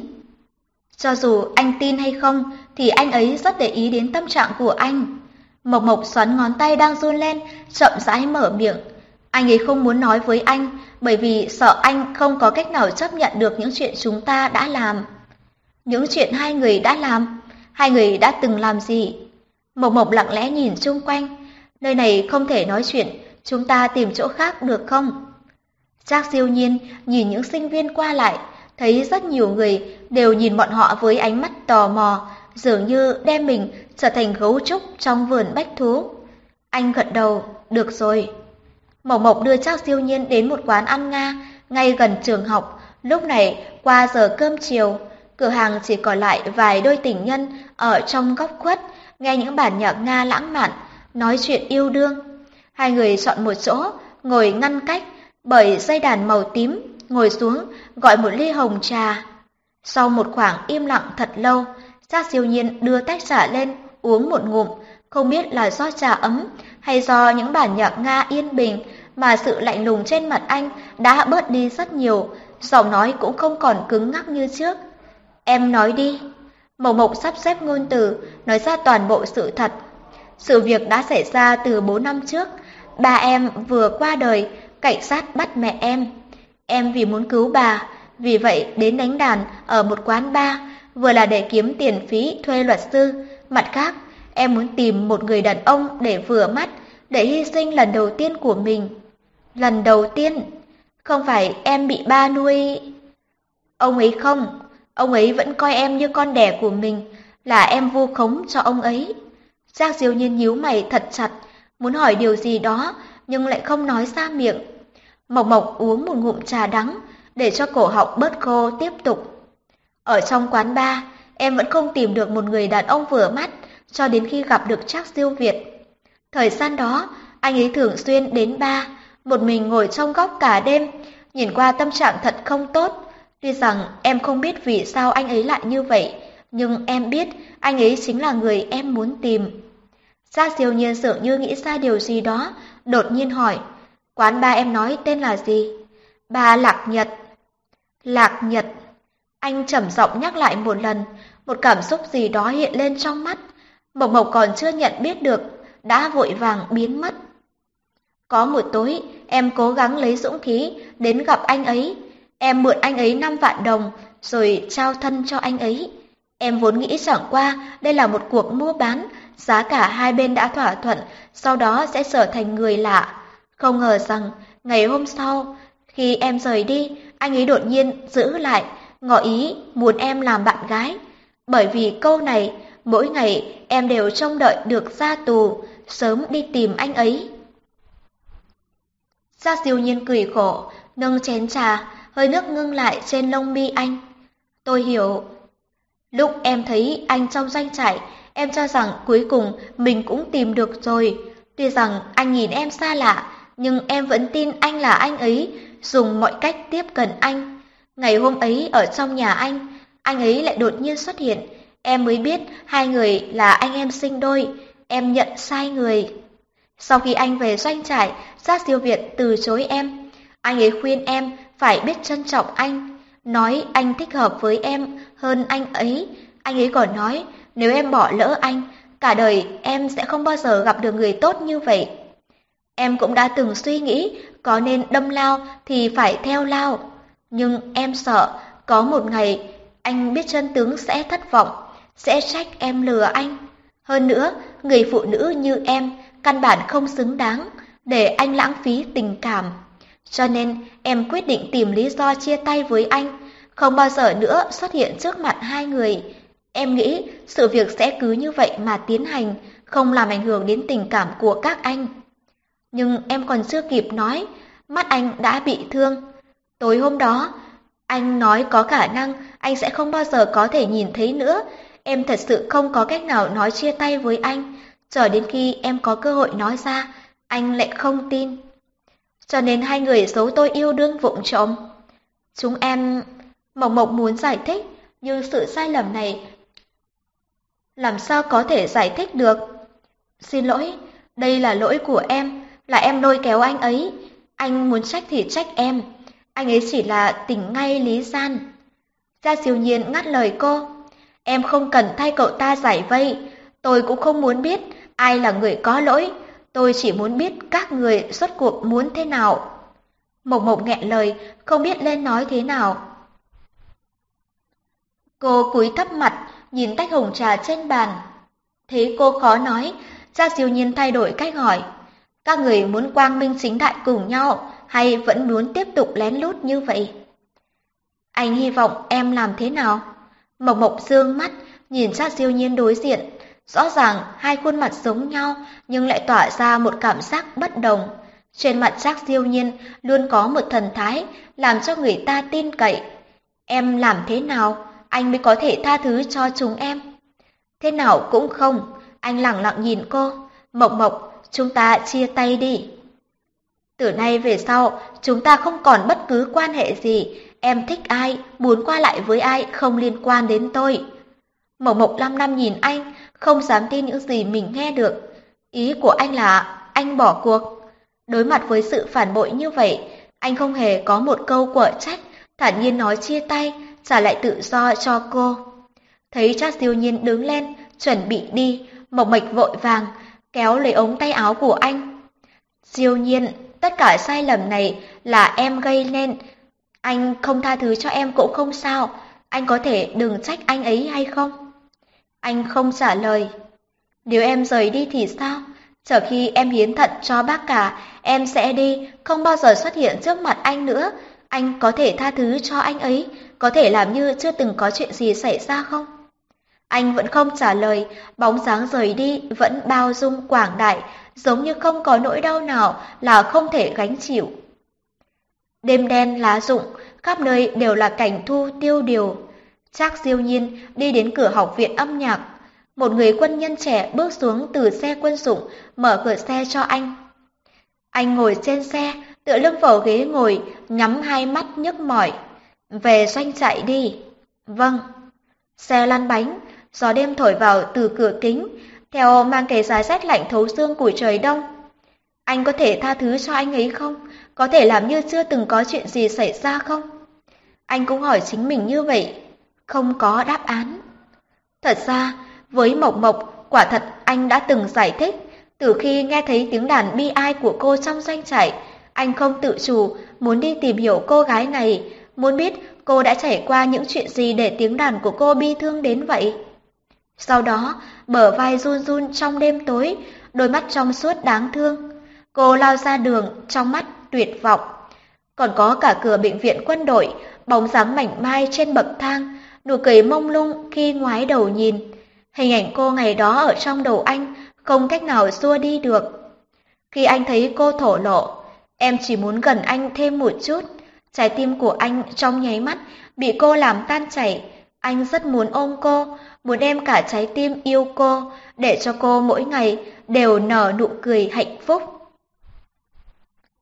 Cho dù anh tin hay không, thì anh ấy rất để ý đến tâm trạng của anh. Mộc Mộc xoắn ngón tay đang run lên, chậm rãi mở miệng. Anh ấy không muốn nói với anh, bởi vì sợ anh không có cách nào chấp nhận được những chuyện chúng ta đã làm. Những chuyện hai người đã làm, hai người đã từng làm gì? Mộc Mộc lặng lẽ nhìn xung quanh. Nơi này không thể nói chuyện, chúng ta tìm chỗ khác được không? Trác Diêu Nhiên nhìn những sinh viên qua lại, thấy rất nhiều người đều nhìn bọn họ với ánh mắt tò mò, dường như đem mình trở thành gấu trúc trong vườn bách thú. Anh gật đầu, được rồi. Mộc Mộc đưa Trác Diêu Nhiên đến một quán ăn Nga ngay gần trường học. Lúc này qua giờ cơm chiều, cửa hàng chỉ còn lại vài đôi tình nhân ở trong góc khuất, nghe những bản nhạc Nga lãng mạn, nói chuyện yêu đương. Hai người chọn một chỗ, ngồi ngăn cách bởi dây đàn màu tím, ngồi xuống gọi một ly hồng trà. Sau một khoảng im lặng thật lâu, Trác Diêu Nhiên đưa tách trà lên, uống một ngụm, không biết là do trà ấm hay do những bản nhạc Nga yên bình mà sự lạnh lùng trên mặt anh đã bớt đi rất nhiều, giọng nói cũng không còn cứng ngắc như trước. Em nói đi. Mộc Mộc sắp xếp ngôn từ, nói ra toàn bộ sự thật. Sự việc đã xảy ra từ bốn năm trước. Ba em vừa qua đời, cảnh sát bắt mẹ em. Em vì muốn cứu bà, vì vậy đến đánh đàn ở một quán bar, vừa là để kiếm tiền phí thuê luật sư. Mặt khác, em muốn tìm một người đàn ông để vừa mắt, để hy sinh lần đầu tiên của mình. Lần đầu tiên? Không phải em bị ba nuôi... Ông ấy không, ông ấy vẫn coi em như con đẻ của mình, là em vu khống cho ông ấy. Trác Diêu Nhiên nhíu mày thật chặt, muốn hỏi điều gì đó, nhưng lại không nói ra miệng. Mộc Mộc uống một ngụm trà đắng, để cho cổ họng bớt khô tiếp tục. Ở trong quán bar, em vẫn không tìm được một người đàn ông vừa mắt, cho đến khi gặp được Trác Diêu Việt. Thời gian đó, anh ấy thường xuyên đến bar, một mình ngồi trong góc cả đêm, nhìn qua tâm trạng thật không tốt. Tuy rằng em không biết vì sao anh ấy lại như vậy, nhưng em biết anh ấy chính là người em muốn tìm. Trác Diêu Nhiên dường như nghĩ ra điều gì đó, đột nhiên hỏi, quán bar em nói tên là gì? Bar Lạc Nhật. Lạc Nhật. Anh trầm giọng nhắc lại một lần, một cảm xúc gì đó hiện lên trong mắt. Mộc Mộc còn chưa nhận biết được, đã vội vàng biến mất. Có một tối, em cố gắng lấy dũng khí đến gặp anh ấy. Em mượn anh ấy năm vạn đồng, rồi trao thân cho anh ấy. Em vốn nghĩ chẳng qua đây là một cuộc mua bán, giá cả hai bên đã thỏa thuận, sau đó sẽ trở thành người lạ. Không ngờ rằng, ngày hôm sau, khi em rời đi, anh ấy đột nhiên giữ lại, ngỏ ý muốn em làm bạn gái. Bởi vì câu này, mỗi ngày em đều trông đợi được ra tù, sớm đi tìm anh ấy. Trác Diêu Nhiên cười khổ, nâng chén trà, hơi nước ngưng lại trên lông mi anh. Tôi hiểu. Lúc em thấy anh trong doanh trại, em cho rằng cuối cùng mình cũng tìm được rồi. Tuy rằng anh nhìn em xa lạ, nhưng em vẫn tin anh là anh ấy, dùng mọi cách tiếp cận anh. Ngày hôm ấy ở trong nhà anh, anh ấy lại đột nhiên xuất hiện. Em mới biết hai người là anh em sinh đôi, em nhận sai người. Sau khi anh về doanh trại, Giác Siêu Việt từ chối em. Anh ấy khuyên em phải biết trân trọng anh, nói anh thích hợp với em hơn anh ấy. Anh ấy còn nói nếu em bỏ lỡ anh, cả đời em sẽ không bao giờ gặp được người tốt như vậy. Em cũng đã từng suy nghĩ có nên đâm lao thì phải theo lao. Nhưng em sợ có một ngày anh biết chân tướng sẽ thất vọng, sẽ trách em lừa anh. Hơn nữa, người phụ nữ như em căn bản không xứng đáng để anh lãng phí tình cảm. Cho nên em quyết định tìm lý do chia tay với anh, không bao giờ nữa xuất hiện trước mặt hai người. Em nghĩ sự việc sẽ cứ như vậy mà tiến hành, không làm ảnh hưởng đến tình cảm của các anh. Nhưng em còn chưa kịp nói, mắt anh đã bị thương. Tối hôm đó, anh nói có khả năng anh sẽ không bao giờ có thể nhìn thấy nữa. Em thật sự không có cách nào nói chia tay với anh, chờ đến khi em có cơ hội nói ra, anh lại không tin. Cho nên hai người giấu tôi yêu đương vụng trộm. Chúng em... Mộc Mộc muốn giải thích, nhưng sự sai lầm này làm sao có thể giải thích được. Xin lỗi, đây là lỗi của em, là em lôi kéo anh ấy. Anh muốn trách thì trách em, anh ấy chỉ là tỉnh ngay lý gian. Gia Siêu Nhiên ngắt lời cô. Em không cần thay cậu ta giải vây, tôi cũng không muốn biết ai là người có lỗi, tôi chỉ muốn biết các người rốt cuộc muốn thế nào. Mộc Mộc nghẹn lời, không biết lên nói thế nào. Cô cúi thấp mặt, nhìn tách hồng trà trên bàn. Thấy cô khó nói, Gia Siêu Nhiên thay đổi cách hỏi. Các người muốn quang minh chính đại cùng nhau, hay vẫn muốn tiếp tục lén lút như vậy? Anh hy vọng em làm thế nào? Mộc Mộc dương mắt, nhìn Trác Siêu Nhiên đối diện. Rõ ràng hai khuôn mặt giống nhau, nhưng lại tỏa ra một cảm giác bất đồng. Trên mặt Trác Siêu Nhiên luôn có một thần thái, làm cho người ta tin cậy. Em làm thế nào, anh mới có thể tha thứ cho chúng em? Thế nào cũng không, anh lẳng lặng nhìn cô. Mộc Mộc, chúng ta chia tay đi. Từ nay về sau, chúng ta không còn bất cứ quan hệ gì. Em thích ai, muốn qua lại với ai không liên quan đến tôi. Mộc Mộc lăm năm nhìn anh, không dám tin những gì mình nghe được. Ý của anh là anh bỏ cuộc. Đối mặt với sự phản bội như vậy, anh không hề có một câu quở trách, thản nhiên nói chia tay, trả lại tự do cho cô. Thấy Trác Siêu Nhiên đứng lên, chuẩn bị đi, Mộc Mộc vội vàng kéo lấy ống tay áo của anh. Siêu Nhiên, tất cả sai lầm này là em gây nên. Anh không tha thứ cho em cũng không sao, anh có thể đừng trách anh ấy hay không? Anh không trả lời. Nếu em rời đi thì sao? Chờ khi em hiến thận cho bác cả, em sẽ đi, không bao giờ xuất hiện trước mặt anh nữa. Anh có thể tha thứ cho anh ấy, có thể làm như chưa từng có chuyện gì xảy ra không? Anh vẫn không trả lời, bóng dáng rời đi vẫn bao dung quảng đại, giống như không có nỗi đau nào là không thể gánh chịu. Đêm đen lá rụng, khắp nơi đều là cảnh thu tiêu điều. Trác Siêu Nhiên đi đến cửa học viện âm nhạc. Một người quân nhân trẻ bước xuống từ xe quân dụng, mở cửa xe cho anh. Anh ngồi trên xe, tựa lưng vào ghế ngồi, nhắm hai mắt nhức mỏi. Về doanh trại đi. Vâng. Xe lăn bánh, gió đêm thổi vào từ cửa kính, theo mang cái giá rét lạnh thấu xương của trời đông. Anh có thể tha thứ cho anh ấy không? Có thể làm như chưa từng có chuyện gì xảy ra không? Anh cũng hỏi chính mình như vậy, không có đáp án. Thật ra, với Mộc Mộc, quả thật anh đã từng giải thích. Từ khi nghe thấy tiếng đàn bi ai của cô trong doanh trại, anh không tự chủ muốn đi tìm hiểu cô gái này, muốn biết cô đã trải qua những chuyện gì để tiếng đàn của cô bi thương đến vậy. Sau đó, bờ vai run run trong đêm tối, đôi mắt trong suốt đáng thương. Cô lao ra đường, trong mắt tuyệt vọng. Còn có cả cửa bệnh viện quân đội, bóng dáng mảnh mai trên bậc thang, nụ cười mông lung khi ngoái đầu nhìn. Hình ảnh cô ngày đó ở trong đầu anh, không cách nào xua đi được. Khi anh thấy cô thổ lộ, em chỉ muốn gần anh thêm một chút. Trái tim của anh trong nháy mắt bị cô làm tan chảy. Anh rất muốn ôm cô, muốn đem cả trái tim yêu cô, để cho cô mỗi ngày đều nở nụ cười hạnh phúc.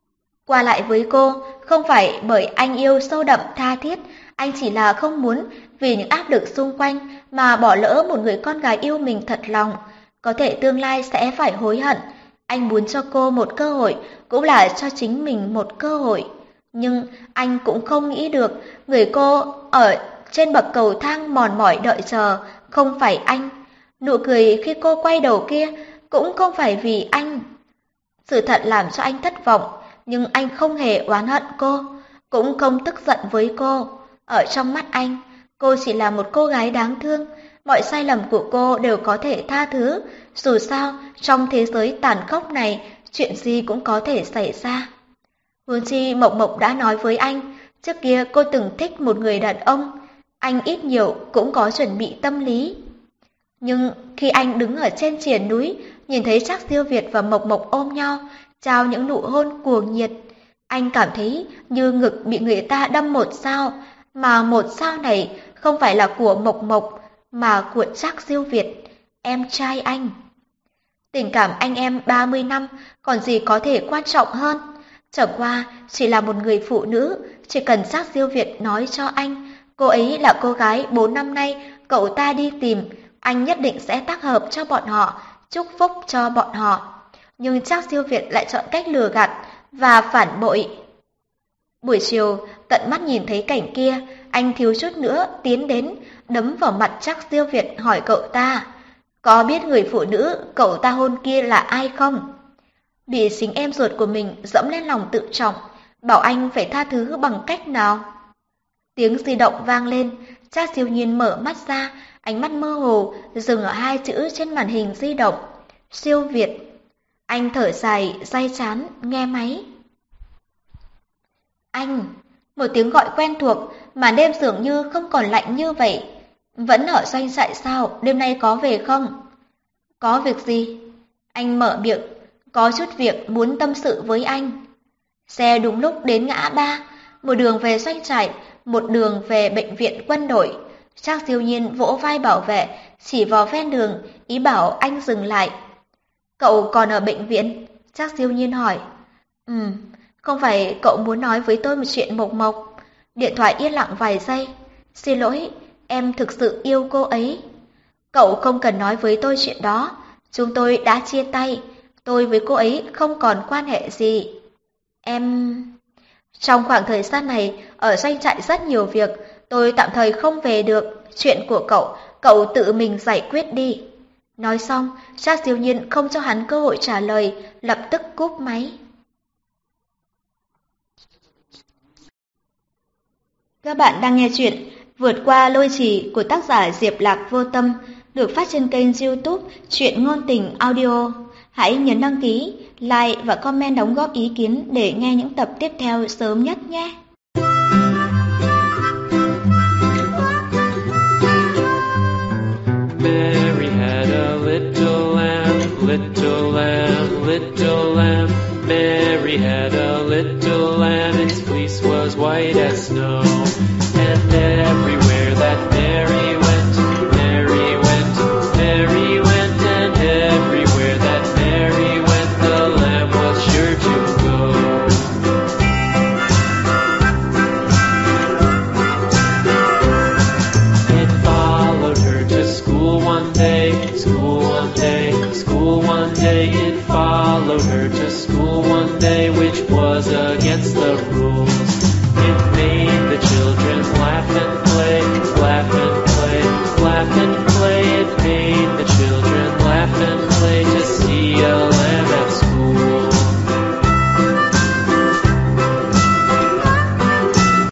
qua lại với cô không phải bởi anh yêu sâu đậm tha thiết, anh chỉ là không muốn vì những áp lực xung quanh mà bỏ lỡ một người con gái yêu mình thật lòng. Có thể tương lai sẽ phải hối hận. Anh muốn cho cô một cơ hội, cũng là cho chính mình một cơ hội. Nhưng anh cũng không nghĩ được người cô ở trên bậc cầu thang mòn mỏi đợi chờ không phải anh. Nụ cười khi cô quay đầu kia cũng không phải vì anh. Sự thật làm cho anh thất vọng, nhưng anh không hề oán hận cô, cũng không tức giận với cô. Ở trong mắt anh, cô chỉ là một cô gái đáng thương, mọi sai lầm của cô đều có thể tha thứ, dù sao trong thế giới tàn khốc này, chuyện gì cũng có thể xảy ra. Huống chi Mộc Mộc đã nói với anh, trước kia cô từng thích một người đàn ông, anh ít nhiều cũng có chuẩn bị tâm lý. Nhưng khi anh đứng ở trên triền núi, nhìn thấy Trác Siêu Việt và Mộc Mộc ôm nhau, trao những nụ hôn cuồng nhiệt, anh cảm thấy như ngực bị người ta đâm một dao, mà một dao này không phải là của Mộc Mộc, mà của Trác Siêu Việt, em trai anh. Tình cảm anh em ba mươi năm, còn gì có thể quan trọng hơn? Chẳng qua chỉ là một người phụ nữ, chỉ cần Trác Siêu Việt nói cho anh, cô ấy là cô gái bốn năm nay cậu ta đi tìm, anh nhất định sẽ tác hợp cho bọn họ, chúc phúc cho bọn họ. Nhưng Trác Siêu Việt lại chọn cách lừa gạt và phản bội. Buổi chiều, tận mắt nhìn thấy cảnh kia, anh thiếu chút nữa tiến đến, đấm vào mặt Trác Siêu Việt hỏi cậu ta, có biết người phụ nữ cậu ta hôn kia là ai không? Bị chính em ruột của mình dẫm lên lòng tự trọng, bảo anh phải tha thứ bằng cách nào? Tiếng di động vang lên, Trác Siêu Nhiên mở mắt ra, ánh mắt mơ hồ dừng ở hai chữ trên màn hình di động, Siêu Việt. Anh thở dài, day chán, nghe máy. Anh, một tiếng gọi quen thuộc, màn đêm dường như không còn lạnh như vậy. Vẫn ở doanh trại sao, đêm nay có về không? Có việc gì? Anh mở miệng, có chút việc muốn tâm sự với anh. Xe đúng lúc đến ngã ba, một đường về doanh trại, một đường về bệnh viện quân đội. Trác Siêu Nhiên vỗ vai bảo vệ, chỉ vào ven đường, ý bảo anh dừng lại. Cậu còn ở bệnh viện? Trác Siêu Nhiên hỏi. Ừm, không phải cậu muốn nói với tôi một chuyện Mộc Mộc? Điện thoại yên lặng vài giây. Xin lỗi, em thực sự yêu cô ấy. Cậu không cần nói với tôi chuyện đó. Chúng tôi đã chia tay. Tôi với cô ấy không còn quan hệ gì. Em... Trong khoảng thời gian này, ở doanh trại rất nhiều việc. Tôi tạm thời không về được. Chuyện của cậu, cậu tự mình giải quyết đi. Nói xong, Trác Siêu Nhiên không cho hắn cơ hội trả lời, lập tức cúp máy. Các bạn đang nghe chuyện Vượt qua lôi trì của tác giả Diệp Lạc Vô Tâm, được phát trên kênh YouTube Truyện Ngôn Tình Audio. Hãy nhấn đăng ký, like và comment đóng góp ý kiến để nghe những tập tiếp theo sớm nhất nhé. Mary had a little lamb, little lamb, little lamb. Mary had a little lamb, its fleece was white as snow. And everywhere that Mary went, Mary went, Mary went, and everywhere that Mary went, the lamb was sure to go. It followed her to school one day, school one day, school one day. It followed her to school one day, which was against the